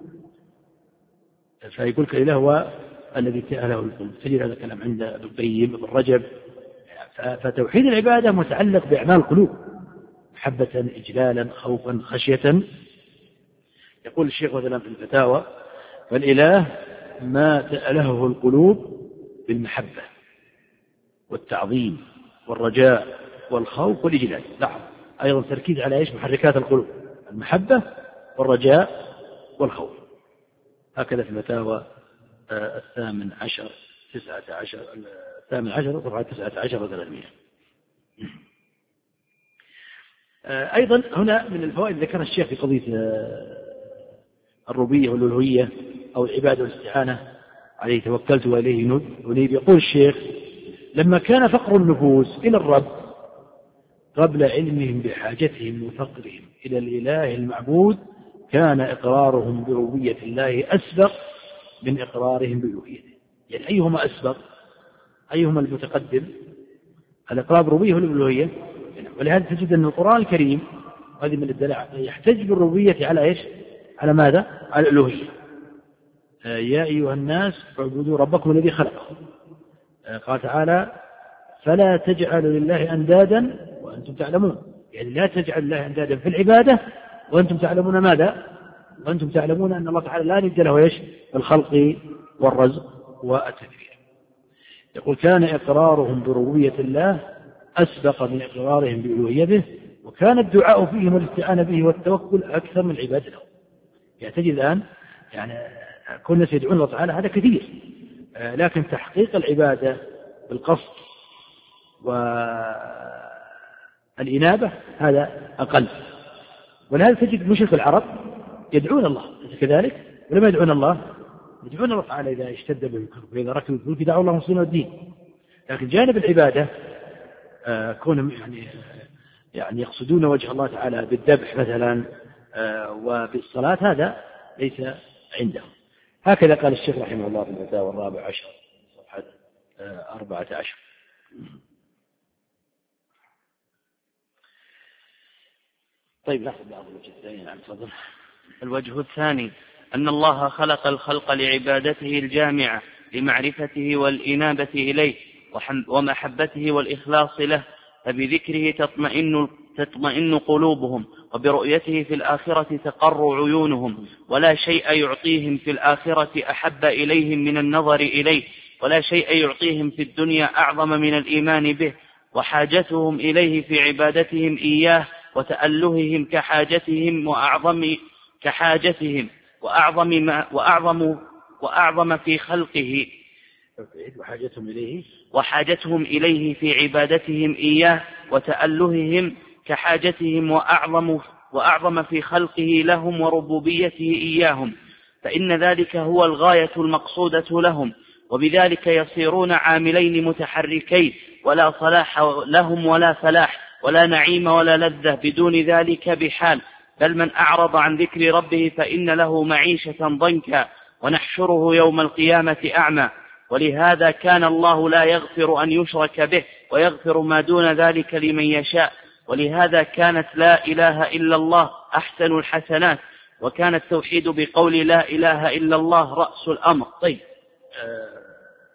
فيقول الإله هو الذي تأله القلوب. تجد هذا الكلام عند ابن القيم ابن رجب. فتوحيد العبادة متعلق بأعمال القلوب، محبة إجلالا خوفا خشية. يقول الشيخ مثلا في الفتاوى فالإله ما تألهه القلوب بالمحبة والتعظيم والرجاء والخوف والإجلال. لاحظ أيضا تركيز على إيش محركات القلوب، المحبة والرجاء والخوف. هكذا في الفتاوى الثامن عشر تسعة عشر الثامن عشر صفحة تسعة عشر وثلاثمائة. أيضا هنا من الفوائد ذكرها الشيخ في قضية الربوبية والألوهية أو العبادة والاستعانة عليه توكلت وإليه أنيب. يقول الشيخ لما كان فقر النفوس إلى الرب قبل علمهم بحاجتهم وفقرهم إلى الإله المعبود كان إقرارهم بربوبية الله أسبق من إقرارهم بألوهيته. يعني أيهما أسبق؟ أيهما المتقدم؟ الإقرار بالربوبية والألوهية. ولهذا تجد أن القرآن الكريم هذه من الدلائل يحتج بالربوبية على إيش؟ على ماذا؟ على الألوهية. يا أيها الناس اعبدوا ربكم الذي خلقكم. قال تعالى فلا تجعلوا لله أندادا وأنتم تعلمون. يعني لا تجعلوا لله أندادا في العبادة وأنتم تعلمون ماذا؟ وأنتم تعلمون أن الله تعالى لا ند له إيش؟ الخلق والرزق والتدبير. يقول كان إقرارهم بربوبية الله أسبق من إقرارهم بألوهيته، وكان الدعاء فيهم والاستعانة به والتوكل أكثر من العبادة له. يعني تجد الآن يعني كل الناس يدعون الله تعالى هذا كثير، لكن تحقيق العبادة بالقصد والإنابة هذا أقل. ولهذا تجد مشرك العرب يدعون الله كذلك، ولما يدعون الله يدعون الله تعالى إذا اشتد بهم الكرب وإذا ركبوا الفلك دعوا الله مخلصين الدين. لكن جانب العبادة آه كونهم يعني يعني يقصدون وجه الله تعالى بالذبح مثلا آه وبالصلاة هذا ليس عندهم. هكذا قال الشيخ رحمه الله في الفتاوى الرابع عشر صفحة آه أربعة عشر. طيب نأخذ بعض الوجه الثاني. نعم تفضل. الوجه الثاني أن الله خلق الخلق لعبادته الجامعة لمعرفته والإنابة إليه ومحبته والإخلاص له، فبذكره تطمئن, تطمئن قلوبهم، وبرؤيته في الآخرة تقر عيونهم، ولا شيء يعطيهم في الآخرة أحب إليهم من النظر إليه، ولا شيء يعطيهم في الدنيا أعظم من الإيمان به، وحاجتهم إليه في عبادتهم إياه وتألههم كحاجتهم وأعظم كحاجتهم وأعظم ما وأعظم وأعظم في خلقه وحاجتهم إليه وحاجتهم إليه في عبادتهم إياه وتألههم كحاجتهم وأعظم وأعظم في خلقه لهم وربوبيته إياهم، فإن ذلك هو الغاية المقصودة لهم، وبذلك يصيرون عاملين متحركين، ولا صلاح لهم ولا فلاح ولا نعيم ولا لذة بدون ذلك بحال. بل من أعرض عن ذكر ربه فإن له معيشة ضنكا ونحشره يوم القيامة أعمى. ولهذا كان الله لا يغفر أن يشرك به ويغفر ما دون ذلك لمن يشاء. ولهذا كانت لا إله إلا الله أحسن الحسنات، وكان التوحيد بقول لا إله إلا الله رأس الأمر. طيب آه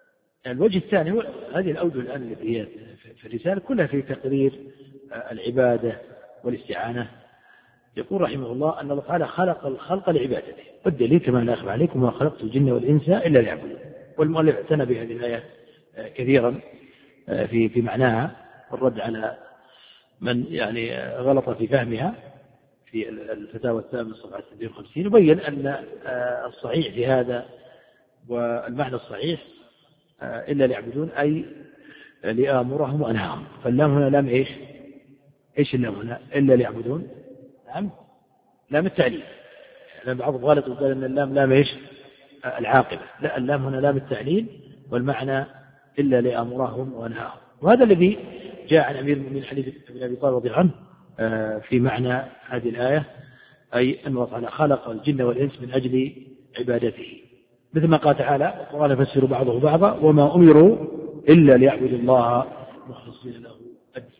الوجه الثاني هو هذه الأوجه الآن التي هي في الرسالة كلها في تقرير العبادة والاستعانة. يقول رحمه الله أن الله تعالى خلق الخلق لعبادته، والدليل كما لا أخبر عليكم ما خلقت الجن والإنس إلا ليعبدون. والمؤلف اعتنى بهذه الآية كثيرا في في معناها والرد على من يعني غلط في فهمها في الفتاوى الثامنة صفحة ستة وخمسين، وبين أن الصحيح في هذا والمعنى الصحيح إلا ليعبدون أي لآمرهم وأنهاهم. فاللام هنا لام إيش؟ إيش اللام هنا؟ إلا ليعبدون. نعم لام التعليل. يعني بعض غلط وقال أن اللام لام إيش؟ العاقبة. لا، اللام هنا لام التعليل والمعنى إلا لآمرهم وأنهاهم. وهذا الذي جاء عن أمير المؤمنين حديث ابن أبي طالب رضي الله عنه في معنى هذه الآية، أي أن الله تعالى خلق الجن والإنس من أجل عبادته، مثل ما قال تعالى القرآن يفسر بعضه بعضا وما أمروا إلا ليعبدوا الله مخلصين له الدين.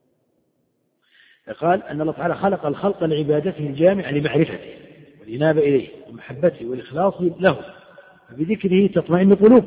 قال أن الله تعالى خلق الخلق لعبادته الجامع لمعرفته والإنابة إليه ومحبته والإخلاص له، فبذكره تطمئن القلوب.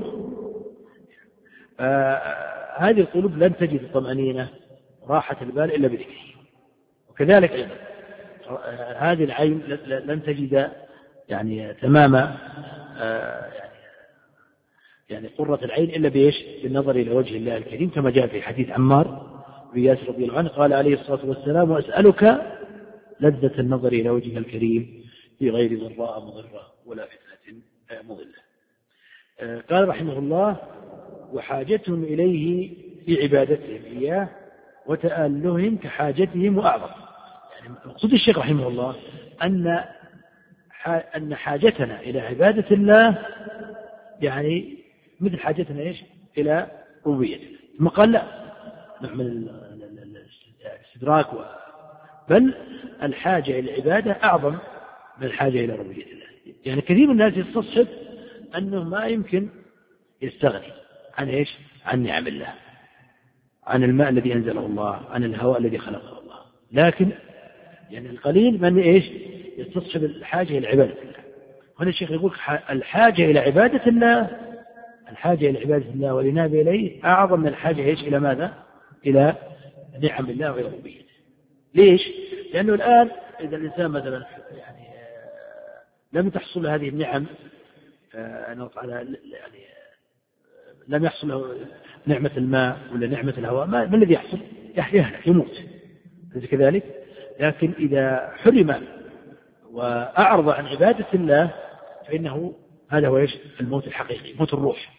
آه هذه القلوب لن تجد الطمأنينة راحة البال إلا بذكره. وكذلك أيضا آه هذه العين لن تجد يعني تمام آه يعني, يعني قرة العين إلا بإيش؟ بالنظر إلى وجه الله الكريم، كما جاء في حديث عمار بن ياسر رضي الله عنه قال عليه الصلاة والسلام وأسألك لذة النظر إلى وجهك الكريم في غير ضراء مضرة ولا فتنة مضلة. آه قال رحمه الله وحاجتهم إليه في عبادتهم إياه وتألههم كحاجتهم وأعظم. يعني مقصود الشيخ رحمه الله أن أن حاجتنا إلى عبادة الله يعني مثل حاجتنا إيش؟ إلى ربوبيته. ثم قال لا نعمل الاستدراك، بل الحاجة إلى العبادة أعظم من الحاجة إلى ربوبية الله. يعني كثير من الناس يستصحب أنه ما يمكن يستغني عن إيش؟ عن نعم الله، عن الماء الذي أنزله الله، عن الهواء الذي خلقه الله. لكن يعني القليل من إيش؟ يستصحب الحاجة إلى عبادة الله. هنا الشيخ يقول الحاجة إلى عبادة الله، الحاجة إلى عبادة الله والإنابة إليه أعظم من الحاجة إيش؟ إلى ماذا؟ إلى نعم الله وإلى ربوبيته. ليش؟ لأنه الآن إذا الإنسان مثلا يعني لم تحصل هذه النعم، أنه يعني لم يحصل له نعمة الماء ولا نعمة الهواء، ما, ما الذي يحصل؟ يهلك يموت كذلك. لكن إذا حرم وأعرض عن عبادة الله فإنه هذا هو إيش؟ الموت الحقيقي، موت الروح.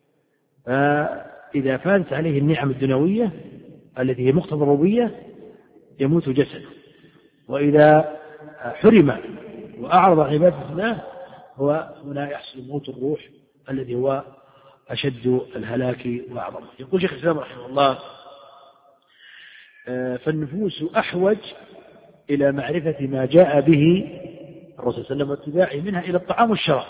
فإذا فاتت عليه النعم الدنيوية التي هي مقتضى الربوبية يموت جسده، وإذا حرم وأعرض عن عبادة الله هو هنا يحصل موت الروح الذي هو أشد الهلاك وأعظمه. يقول شيخ الإسلام رحمه الله فالنفوس أحوج إلى معرفة ما جاء به الرسول صلى الله عليه وسلم واتباعه منها إلى الطعام والشراب،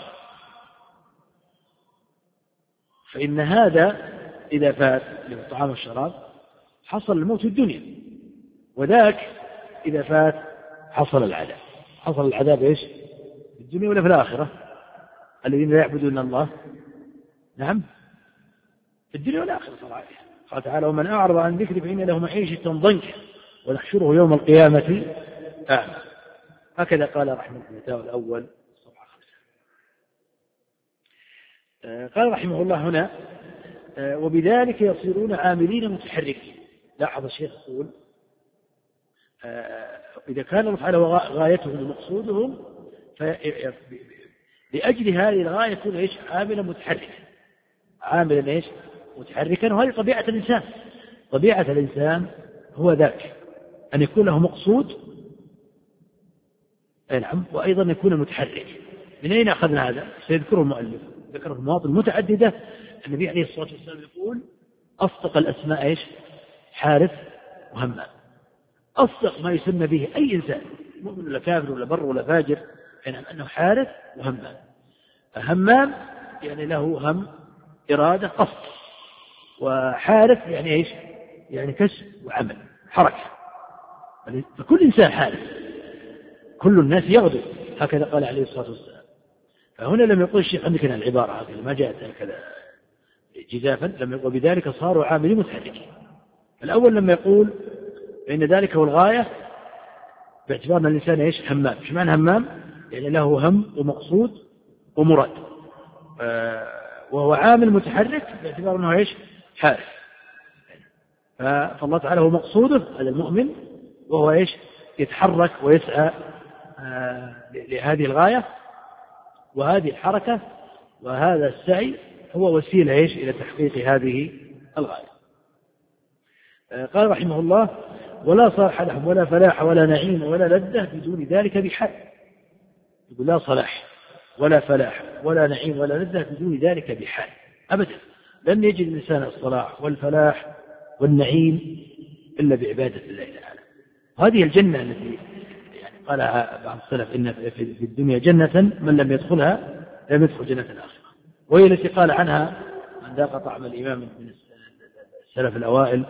فإن هذا إذا فات للطعام والشراب حصل الموت الدنيا، وذاك إذا فات حصل العذاب. حصل العذاب إيش؟ في الدنيا ولا في الآخرة؟ الذين لا يعبدون الله نعم في الدنيا والآخرة صراحة. قال تعالى ومن أعرض عن ذكري فإن له معيشة ضنكا ونحشره يوم القيامة أعمى. هكذا قال رحمه الله الأول صفحة خمسة. قال رحمه الله هنا وبذلك يصيرون عاملين متحركين. لاحظ الشيخ يقول إذا كان الله تعالى غايتهم ومقصودهم لأجل هذه الغاية يكون إيش؟ عاملا متحركا، عاملا إيش؟ متحركا. وهذه طبيعة الإنسان، طبيعة الإنسان هو ذاك أن يكون له مقصود نعم، وأيضا يكون متحرك. من أين أخذنا هذا؟ سيذكره المؤلف، ذكره في مواطن متعددة. النبي عليه الصلاة والسلام يقول أصدق الأسماء إيش؟ حارث وهمام. أصدق ما يسمى به أي إنسان مؤمن ولا كافر ولا بر ولا فاجر يعني أنه حارث وهمام. همام يعني له هم إرادة قصد، وحارث يعني إيش؟ يعني كسب وعمل حركة. فكل إنسان حارث، كل الناس يغدو، هكذا قال عليه الصلاة والسلام. فهنا لم يقول الشيخ عندك العبارة هكذا، ما جاءت هكذا جزافا، لما يقول بذلك صاروا عاملين متحركين. الأول لما يقول فإن ذلك هو الغاية باعتبار أن الإنسان إيش همام. إيش معنى همام؟ يعني له هم ومقصود ومراد، آه وهو عامل متحرك باعتبار أنه إيش حارس. فالله تعالى هو مقصوده هذا المؤمن، وهو إيش يتحرك ويسعى آه لهذه الغاية، وهذه الحركة وهذا السعي هو وسيلة إيش إلى تحقيق هذه الغاية. آه قال رحمه الله: ولا صلاح لهم ولا فلاح ولا نعيم ولا لذة بدون ذلك بحال. يقول لا صلاح ولا فلاح ولا نعيم ولا لذة بدون ذلك بحال أبدا. لن يجد الإنسان الصلاح والفلاح والنعيم إلا بعبادة الله تعالى. هذه الجنة التي يعني قالها بعض السلف إن في الدنيا جنة من لم يدخلها لم يدخل جنة الآخرة، وهي التي قال عنها من ذاق طعم الإمام من السلف الأوائل: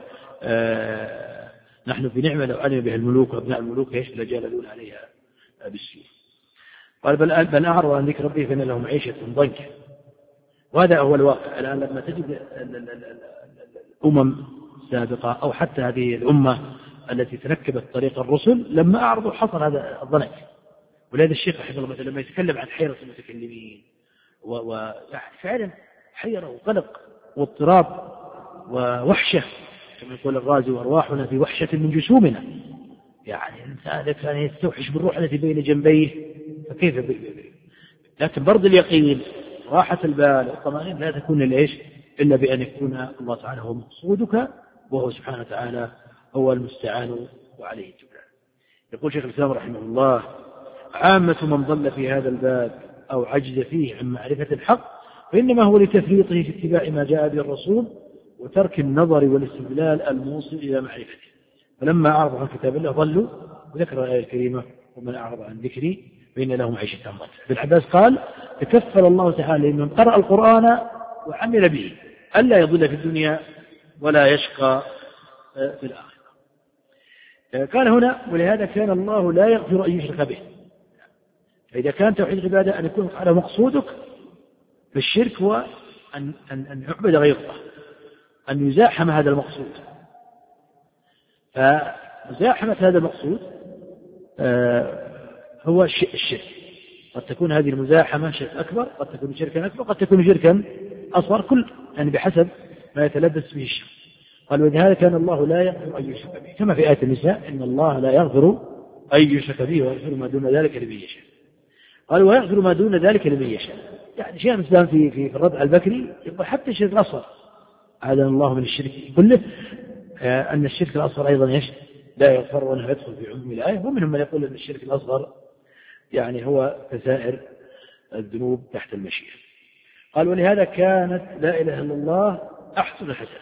آه نحن في نعمة لو علم بها الملوك وابناء الملوك ايش لجالدون عليها بالسيوف. قال بل بل أعرض عن ذكر ربي فإن لهم عيشة ضنكا. وهذا هو الواقع الآن. لما تجد الأمم السابقة أو حتى هذه الأمة التي تركبت طريق الرسل لما أعرضوا حصل هذا الضنك. ولهذا الشيخ رحمه الله مثلا لما يتكلم عن حيرة المتكلمين ويعني فعلا حيرة وقلق واضطراب ووحشة كما يقول الرازي: وأرواحنا في وحشة من جسومنا. يعني الإنسان كان يستوحش بالروح التي بين جنبيه فكيف بي بي. لكن برض اليقين راحة البال والطمأنينة لا تكون لإيش إلا بأن يكون الله تعالى هو مقصودك، وهو سبحانه وتعالى هو المستعان وعليه الجبران. يقول شيخ الإسلام رحمه الله: عامة من ضل في هذا الباب أو عجز فيه عن معرفة الحق فإنما هو لتفريطه في اتباع ما جاء به الرسول وترك النظر والاستدلال الموصل إلى معرفته. فلما أعرض عن كتاب الله ضلوا. وذكر الآية الكريمة: ومن أعرض عن ذكري فإن له معيشة ضنكا. ابن عباس قال: تكفل الله تعالى لمن قرأ القرآن وعمل به ألا يضل في الدنيا ولا يشقى في الآخرة. قال هنا: ولهذا كان الله لا يغفر أن يشرك به. فإذا كان توحيد العبادة أن يكون على مقصودك، فالشرك هو أن, أن, أن يعبد غير الله، أن يزاحم هذا المقصود. فمزاحمة هذا المقصود آه هو الشرك. قد تكون هذه المزاحمة شرك أكبر، قد تكون شركا أكبر، قد تكون شركا أصغر، كل يعني بحسب ما يتلبس به الشرك. قال: ولهذا كان الله لا يغفر أن يشرك به، كما في آية النساء: إن الله لا يغفر أن يشرك به ويغفر ما دون ذلك لمن يشاء. قال: ويغفر ما دون ذلك لمن يشاء. يعني شيخ الإسلام في في الردع البكري يقول حتى الشرك الأصغر أعاذنا الله من الشرك كله، أن الشرك الأصغر أيضا ايش لا يغفر وأنه يدخل في عموم الآية. ومنهم من يقول أن الشرك الأصغر يعني هو كسائر الذنوب تحت المشيئة. قال: ولهذا كانت لا إله إلا الله أحسن الحسنات.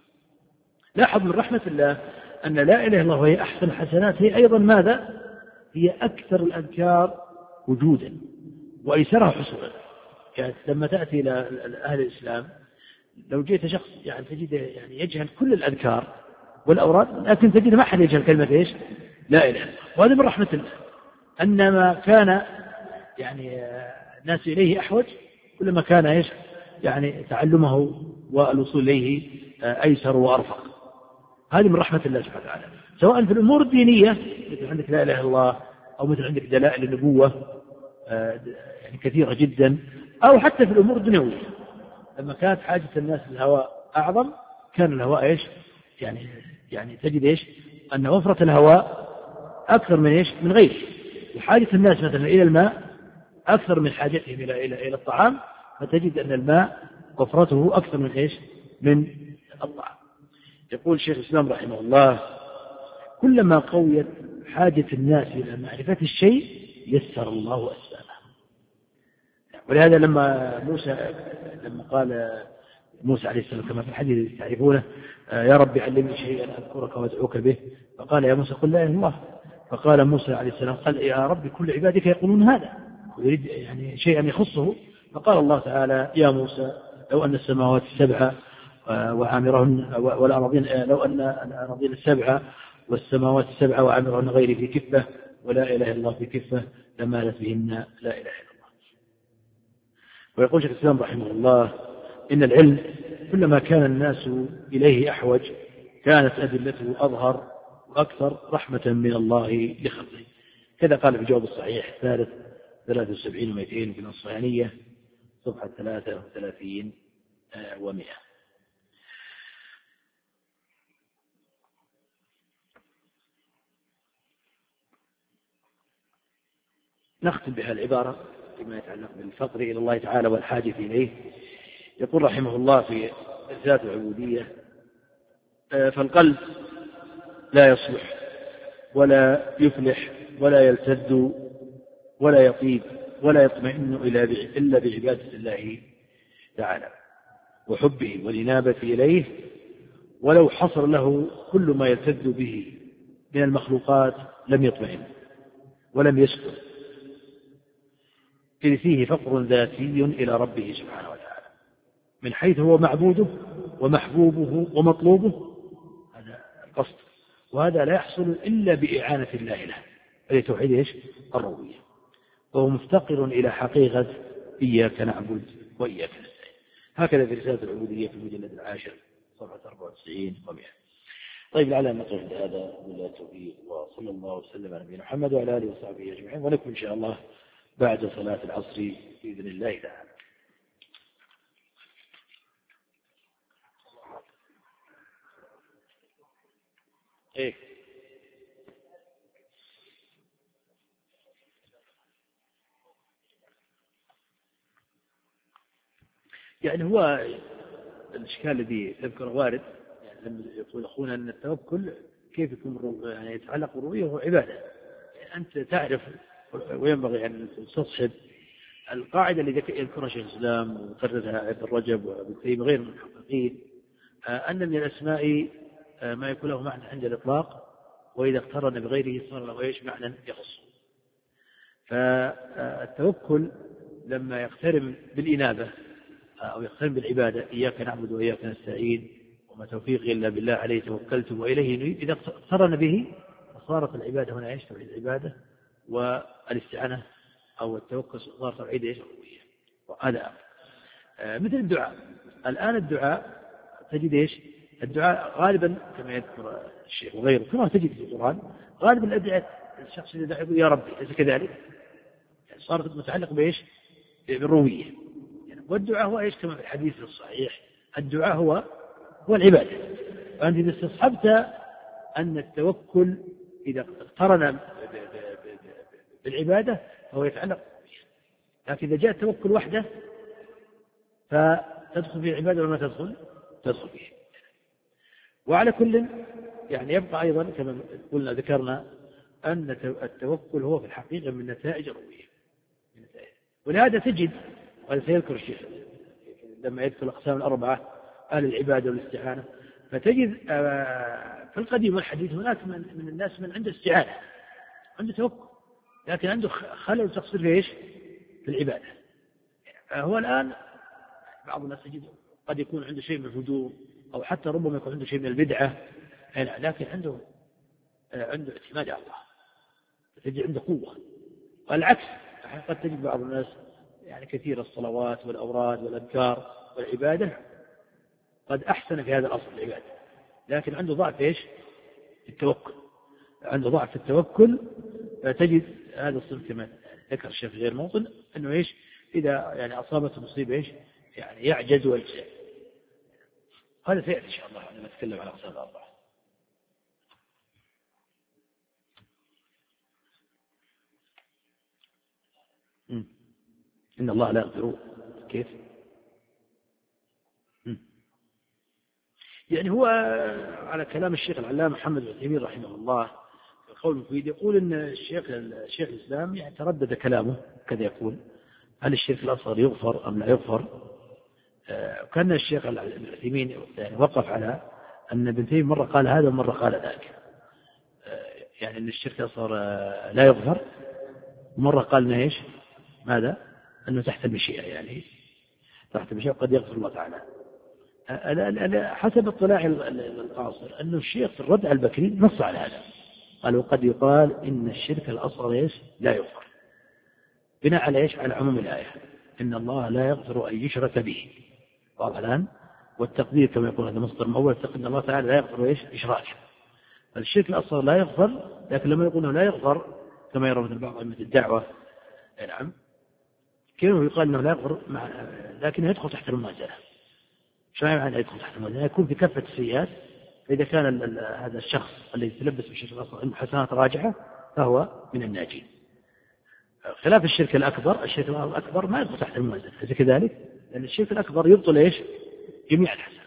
لاحظ من رحمة الله أن لا إله إلا الله وهي أحسن الحسنات هي أيضا ماذا؟ هي أكثر الأذكار وجودا وأيسرها حصولا. يعني لما تأتي إلى أهل الإسلام لو جئت شخص يعني تجد يعني يجهل كل الأذكار والأوراد، لكن تجد ما حد يجهل كلمة إيش لا إله إلا الله. وهذا من رحمة الله أنما كان يعني الناس إليه أحوج كلما كان إيش يعني تعلمه والوصول إليه أيسر وأرفق. هذه من رحمة الله سبحانه وتعالى، سواء في الأمور الدينية مثل عندك لا إله إلا الله، أو مثل عندك دلائل النبوة يعني كثيرة جدا، أو حتى في الأمور الدنيوية. لما كانت حاجة الناس للهواء أعظم كان الهواء إيش يعني يعني تجد إيش أن وفرة الهواء أكثر من إيش من غيره، وحاجة الناس مثلا إلى الماء أكثر من حاجتهم إلى إلى إلى الطعام، فتجد أن الماء وفرته أكثر من إيش من الطعام. يقول شيخ الإسلام رحمه الله: كلما قويت حاجة الناس إلى معرفة الشيء يسر الله أسبابه. ولهذا لما موسى لما قال موسى عليه السلام كما في الحديث تعرفونه: يا رب علمني شيئا أذكرك وأدعوك به، فقال يا موسى قل لا إله إلا الله. فقال موسى عليه السلام: قال يا رب كل عبادك يقولون هذا، ويريد يعني شيئا يخصه. فقال الله تعالى: يا موسى لو أن السماوات السبع وعامرهن والأراضين لو أن الأراضين السبع والسماوات السبع وعامرهن غيري في كفة ولا إله إلا الله في كفة لمالت بهن لا إله إلا الله. ويقول شيخ الإسلام رحمه الله: إن العلم كلما كان الناس إليه أحوج كانت أدلته أظهر وأكثر رحمة من الله لخلقه. كذا قال في الجواب الصحيح الثالث ثلاثة وسبعين ومئتين في النصرانية صفحة ثلاثة وثلاثين ومئة. نختم بها العبارة فيما يتعلق بالفقر إلى الله تعالى والحاجة إليه. يقول رحمه الله في ذات العبودية: فالقلب لا يصلح ولا يفلح ولا يلتذ ولا يطيب ولا يطمئن إلا بعبادة الله تعالى وحبه والإنابة إليه، ولو حصل له كل ما يلتذ به من المخلوقات لم يطمئن ولم يسكن، إذ فيه فقر ذاتي إلى ربه سبحانه وتعالى من حيث هو معبوده ومحبوبه ومطلوبه. هذا القصد، وهذا لا يحصل إلا بإعانة الله له، هذا توحيد إيش؟ الربوبية. وهو مفتقر إلى حقيقة إياك نعبد وإياك نستعين. هكذا في رسالة العبودية في المجلد العاشر صفحة أربعة وتسعين ومئة. طيب لعلنا نقف عند هذا بالله التوفيق، وصلى الله وسلم على نبينا محمد وعلى آله وصحبه أجمعين، ونكمل إن شاء الله بعد صلاة العصر بإذن الله تعالى. إيه يعني هو الإشكال الذي يذكر وارد، يعني لما يقول أخونا أن التوكل كيف يكون يعني يتعلق بالرؤية وهو عبادة. يعني أنت تعرف وينبغي أن تستصحب القاعدة اللي يذكرها شيخ الإسلام وقررها ابن رجب وابن تيمية غير المحققين، أن من الأسماء ما يكون له معنى عند الإطلاق، وإذا اقترن بغيره صار له إيش؟ معنى يخص. فالتوكل لما يقترن بالإنابة أو يقترن بالعبادة، إياك نعبد وإياك نستعين وما توفيقي إلا بالله عليه توكلت وإليه نريد، إذا اقترن به فصارت العبادة هنا إيش؟ توحيد العبادة، والاستعانة أو التوكل صار توحيد إيش؟ الربوبية. وهذا مثل الدعاء. الآن الدعاء تجد إيش؟ الدعاء غالبا كما يذكر الشيخ وغيره كما تجد في القرآن غالبا الأدعاء الشخص إذا دعا يقول يا ربي، ليس كذلك؟ يعني صارت متعلق بإيش؟ بالربوبية. يعني والدعاء هو إيش؟ كما في الحديث الصحيح الدعاء هو هو العبادة. فأنت إذا استصحبت أن التوكل إذا اقترن بالعبادة فهو يتعلق بالربوبية، لكن إذا جاء التوكل وحده فتدخل في العبادة وما تدخل تدخل فيه. وعلى كل يعني يبقى أيضا كما قلنا ذكرنا أن التوكل هو في الحقيقة من نتائج الربوبية، ولهذا تجد، وهذا سيذكر الشيخ لما يذكر الأقسام الأربعة أهل العبادة والاستعانة، فتجد في القديم والحديث هناك من, من الناس من عنده استعانة عنده توكل، لكن عنده خلل وتقصير في إيش؟ في العبادة. هو الآن بعض الناس تجد قد يكون عنده شيء من الهدوء أو حتى ربما يكون عنده شيء من البدعة، لكن عنده عنده اعتماد على الله، تجد عنده قوة. والعكس قد تجد بعض الناس يعني كثير الصلوات والأوراد والأذكار والعبادة قد أحسن في هذا الأصل العبادة، لكن عنده ضعف إيش؟ التوكل. عنده ضعف التوكل، فتجد هذا الصنف كما ذكر الشيخ غير موطن أنه إيش؟ إذا يعني أصابته مصيبة إيش؟ يعني يعجز ويلجأ. هذا سيأتي إن شاء الله لما نتكلم عن أقسام الأربعة. إن الله لا يغفر كيف؟ مم. يعني هو على كلام الشيخ العلامة محمد بن عثيمين رحمه الله في القول المفيد يقول إن الشيخ الشيخ الإسلام يعني تردد كلامه كذا، يقول هل الشرك الأصغر يغفر أم لا يغفر؟ وكان الشيخ العثيمين يعني وقف على أن ابن تيمية مرة قال هذا ومرة قال ذاك، يعني أن الشرك الأصغر لا يغفر، ومرة قال إنه إيش؟ ماذا؟ أنه تحت المشيئة، يعني تحت المشيئة قد يغفر الله تعالى. حسب اطلاع القاصر أنه الشيخ في الردع البكري نص على هذا، قال وقد يقال إن الشرك الأصغر إيش؟ لا يغفر، بناء على إيش؟ على عموم الآية إن الله لا يغفر أن يشرك به. واضح الآن؟ والتقدير كما يقول هذا مصدر مؤول، أن الله تعالى لا يغفر إيش إشراك. الشرك الأصغر لا يغفر، لكن لما يقولون لا يغفر كما يرى مثل بعض أئمة الدعوة نعم كانوا يقال أنه لا يغفر مع لكنه يدخل تحت المنازلة. شو يعني يدخل تحت المنازلة؟ يكون في كافة السيئات. فإذا كان هذا الشخص الذي يتلبس بالشرك الأصغر عنده حسنات راجحة فهو من الناجين. خلاف الشرك الأكبر، الشرك الأكبر ما يدخل تحت المنازلة، أليس كذلك؟ لأن الشرك الأكبر يبطل إيش؟ جميع الحسنات.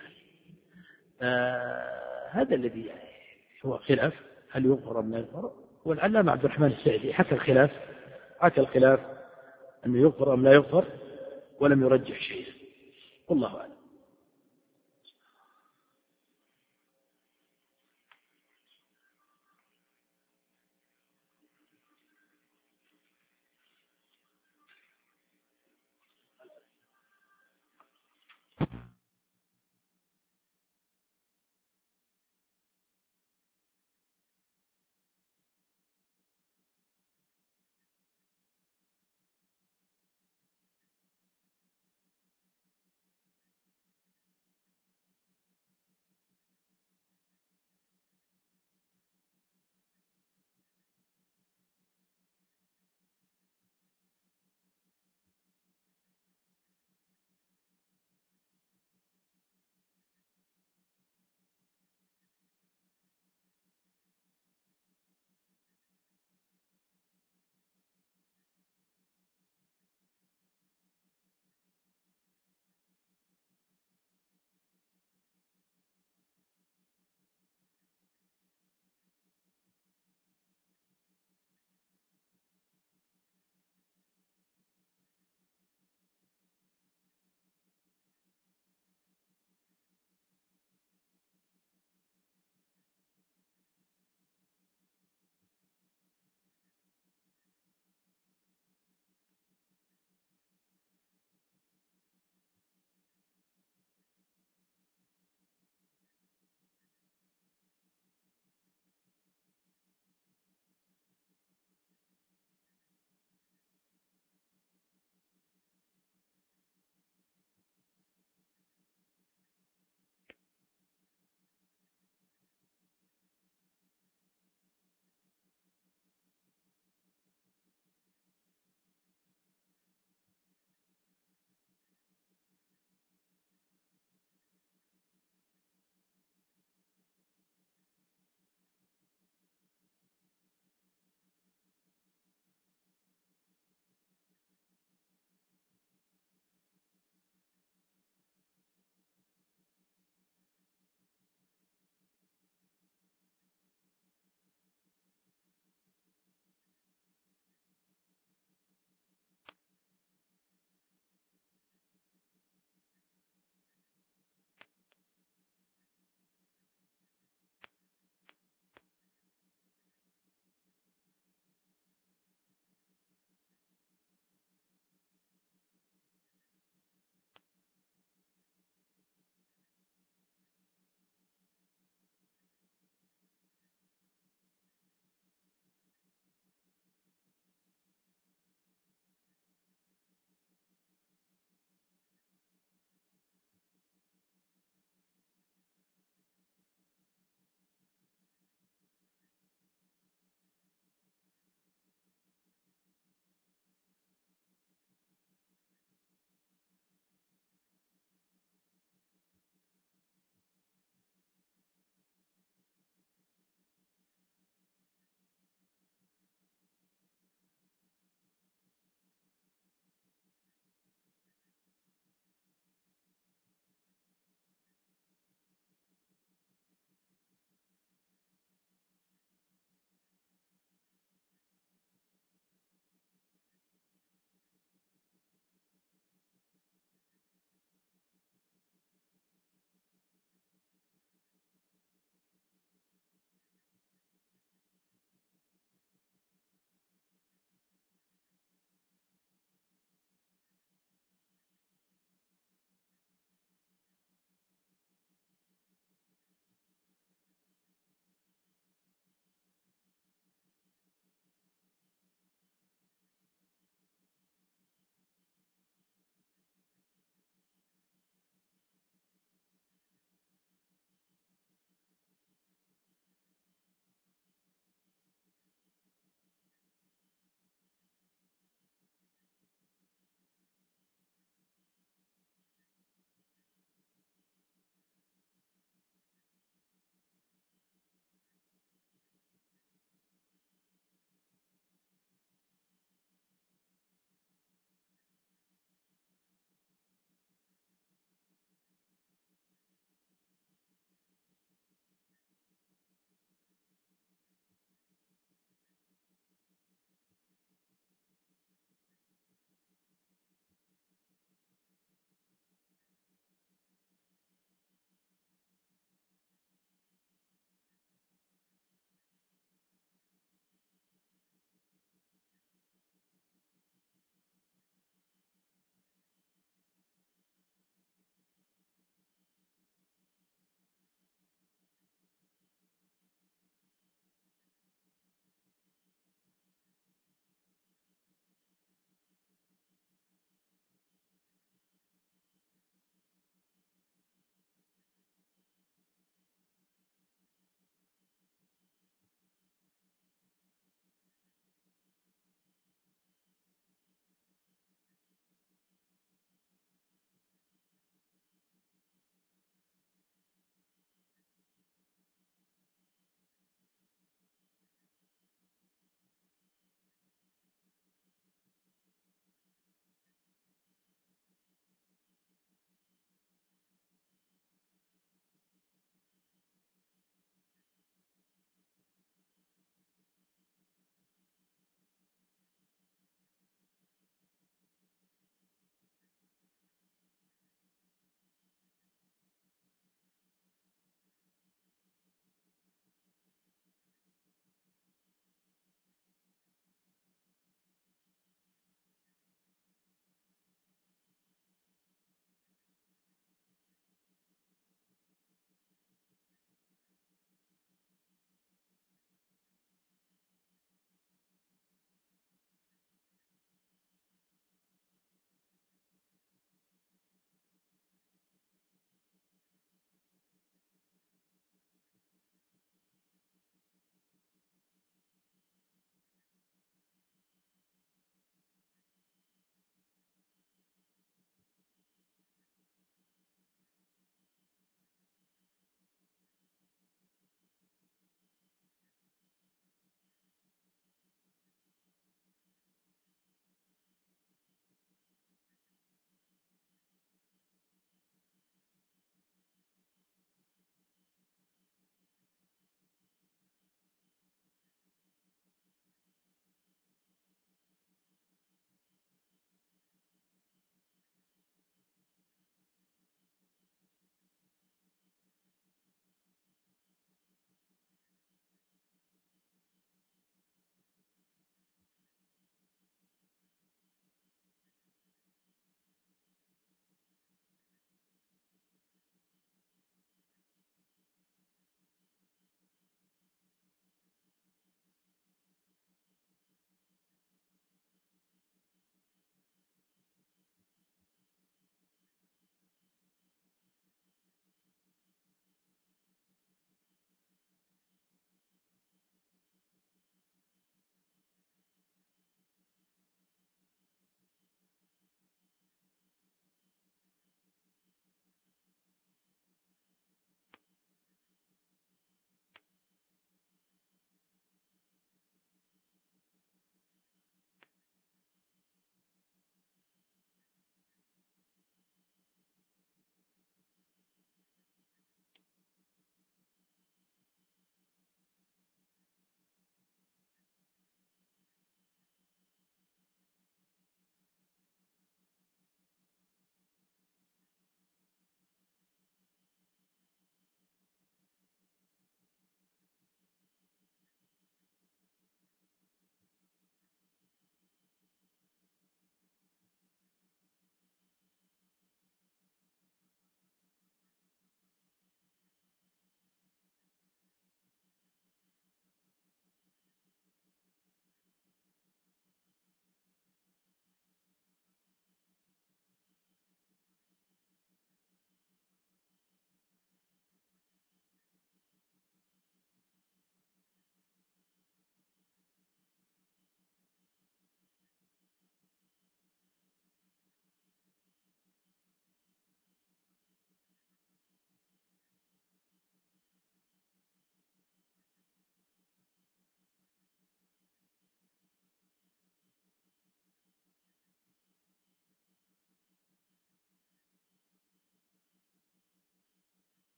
آه هذا الذي يعني هو خلاف هل يغفر أم لا يغفر. والعلامة عبد الرحمن السعدي حكى الخلاف حكى الخلاف أنه يغفر أم لا يغفر ولم يرجح شيئا، والله أعلم.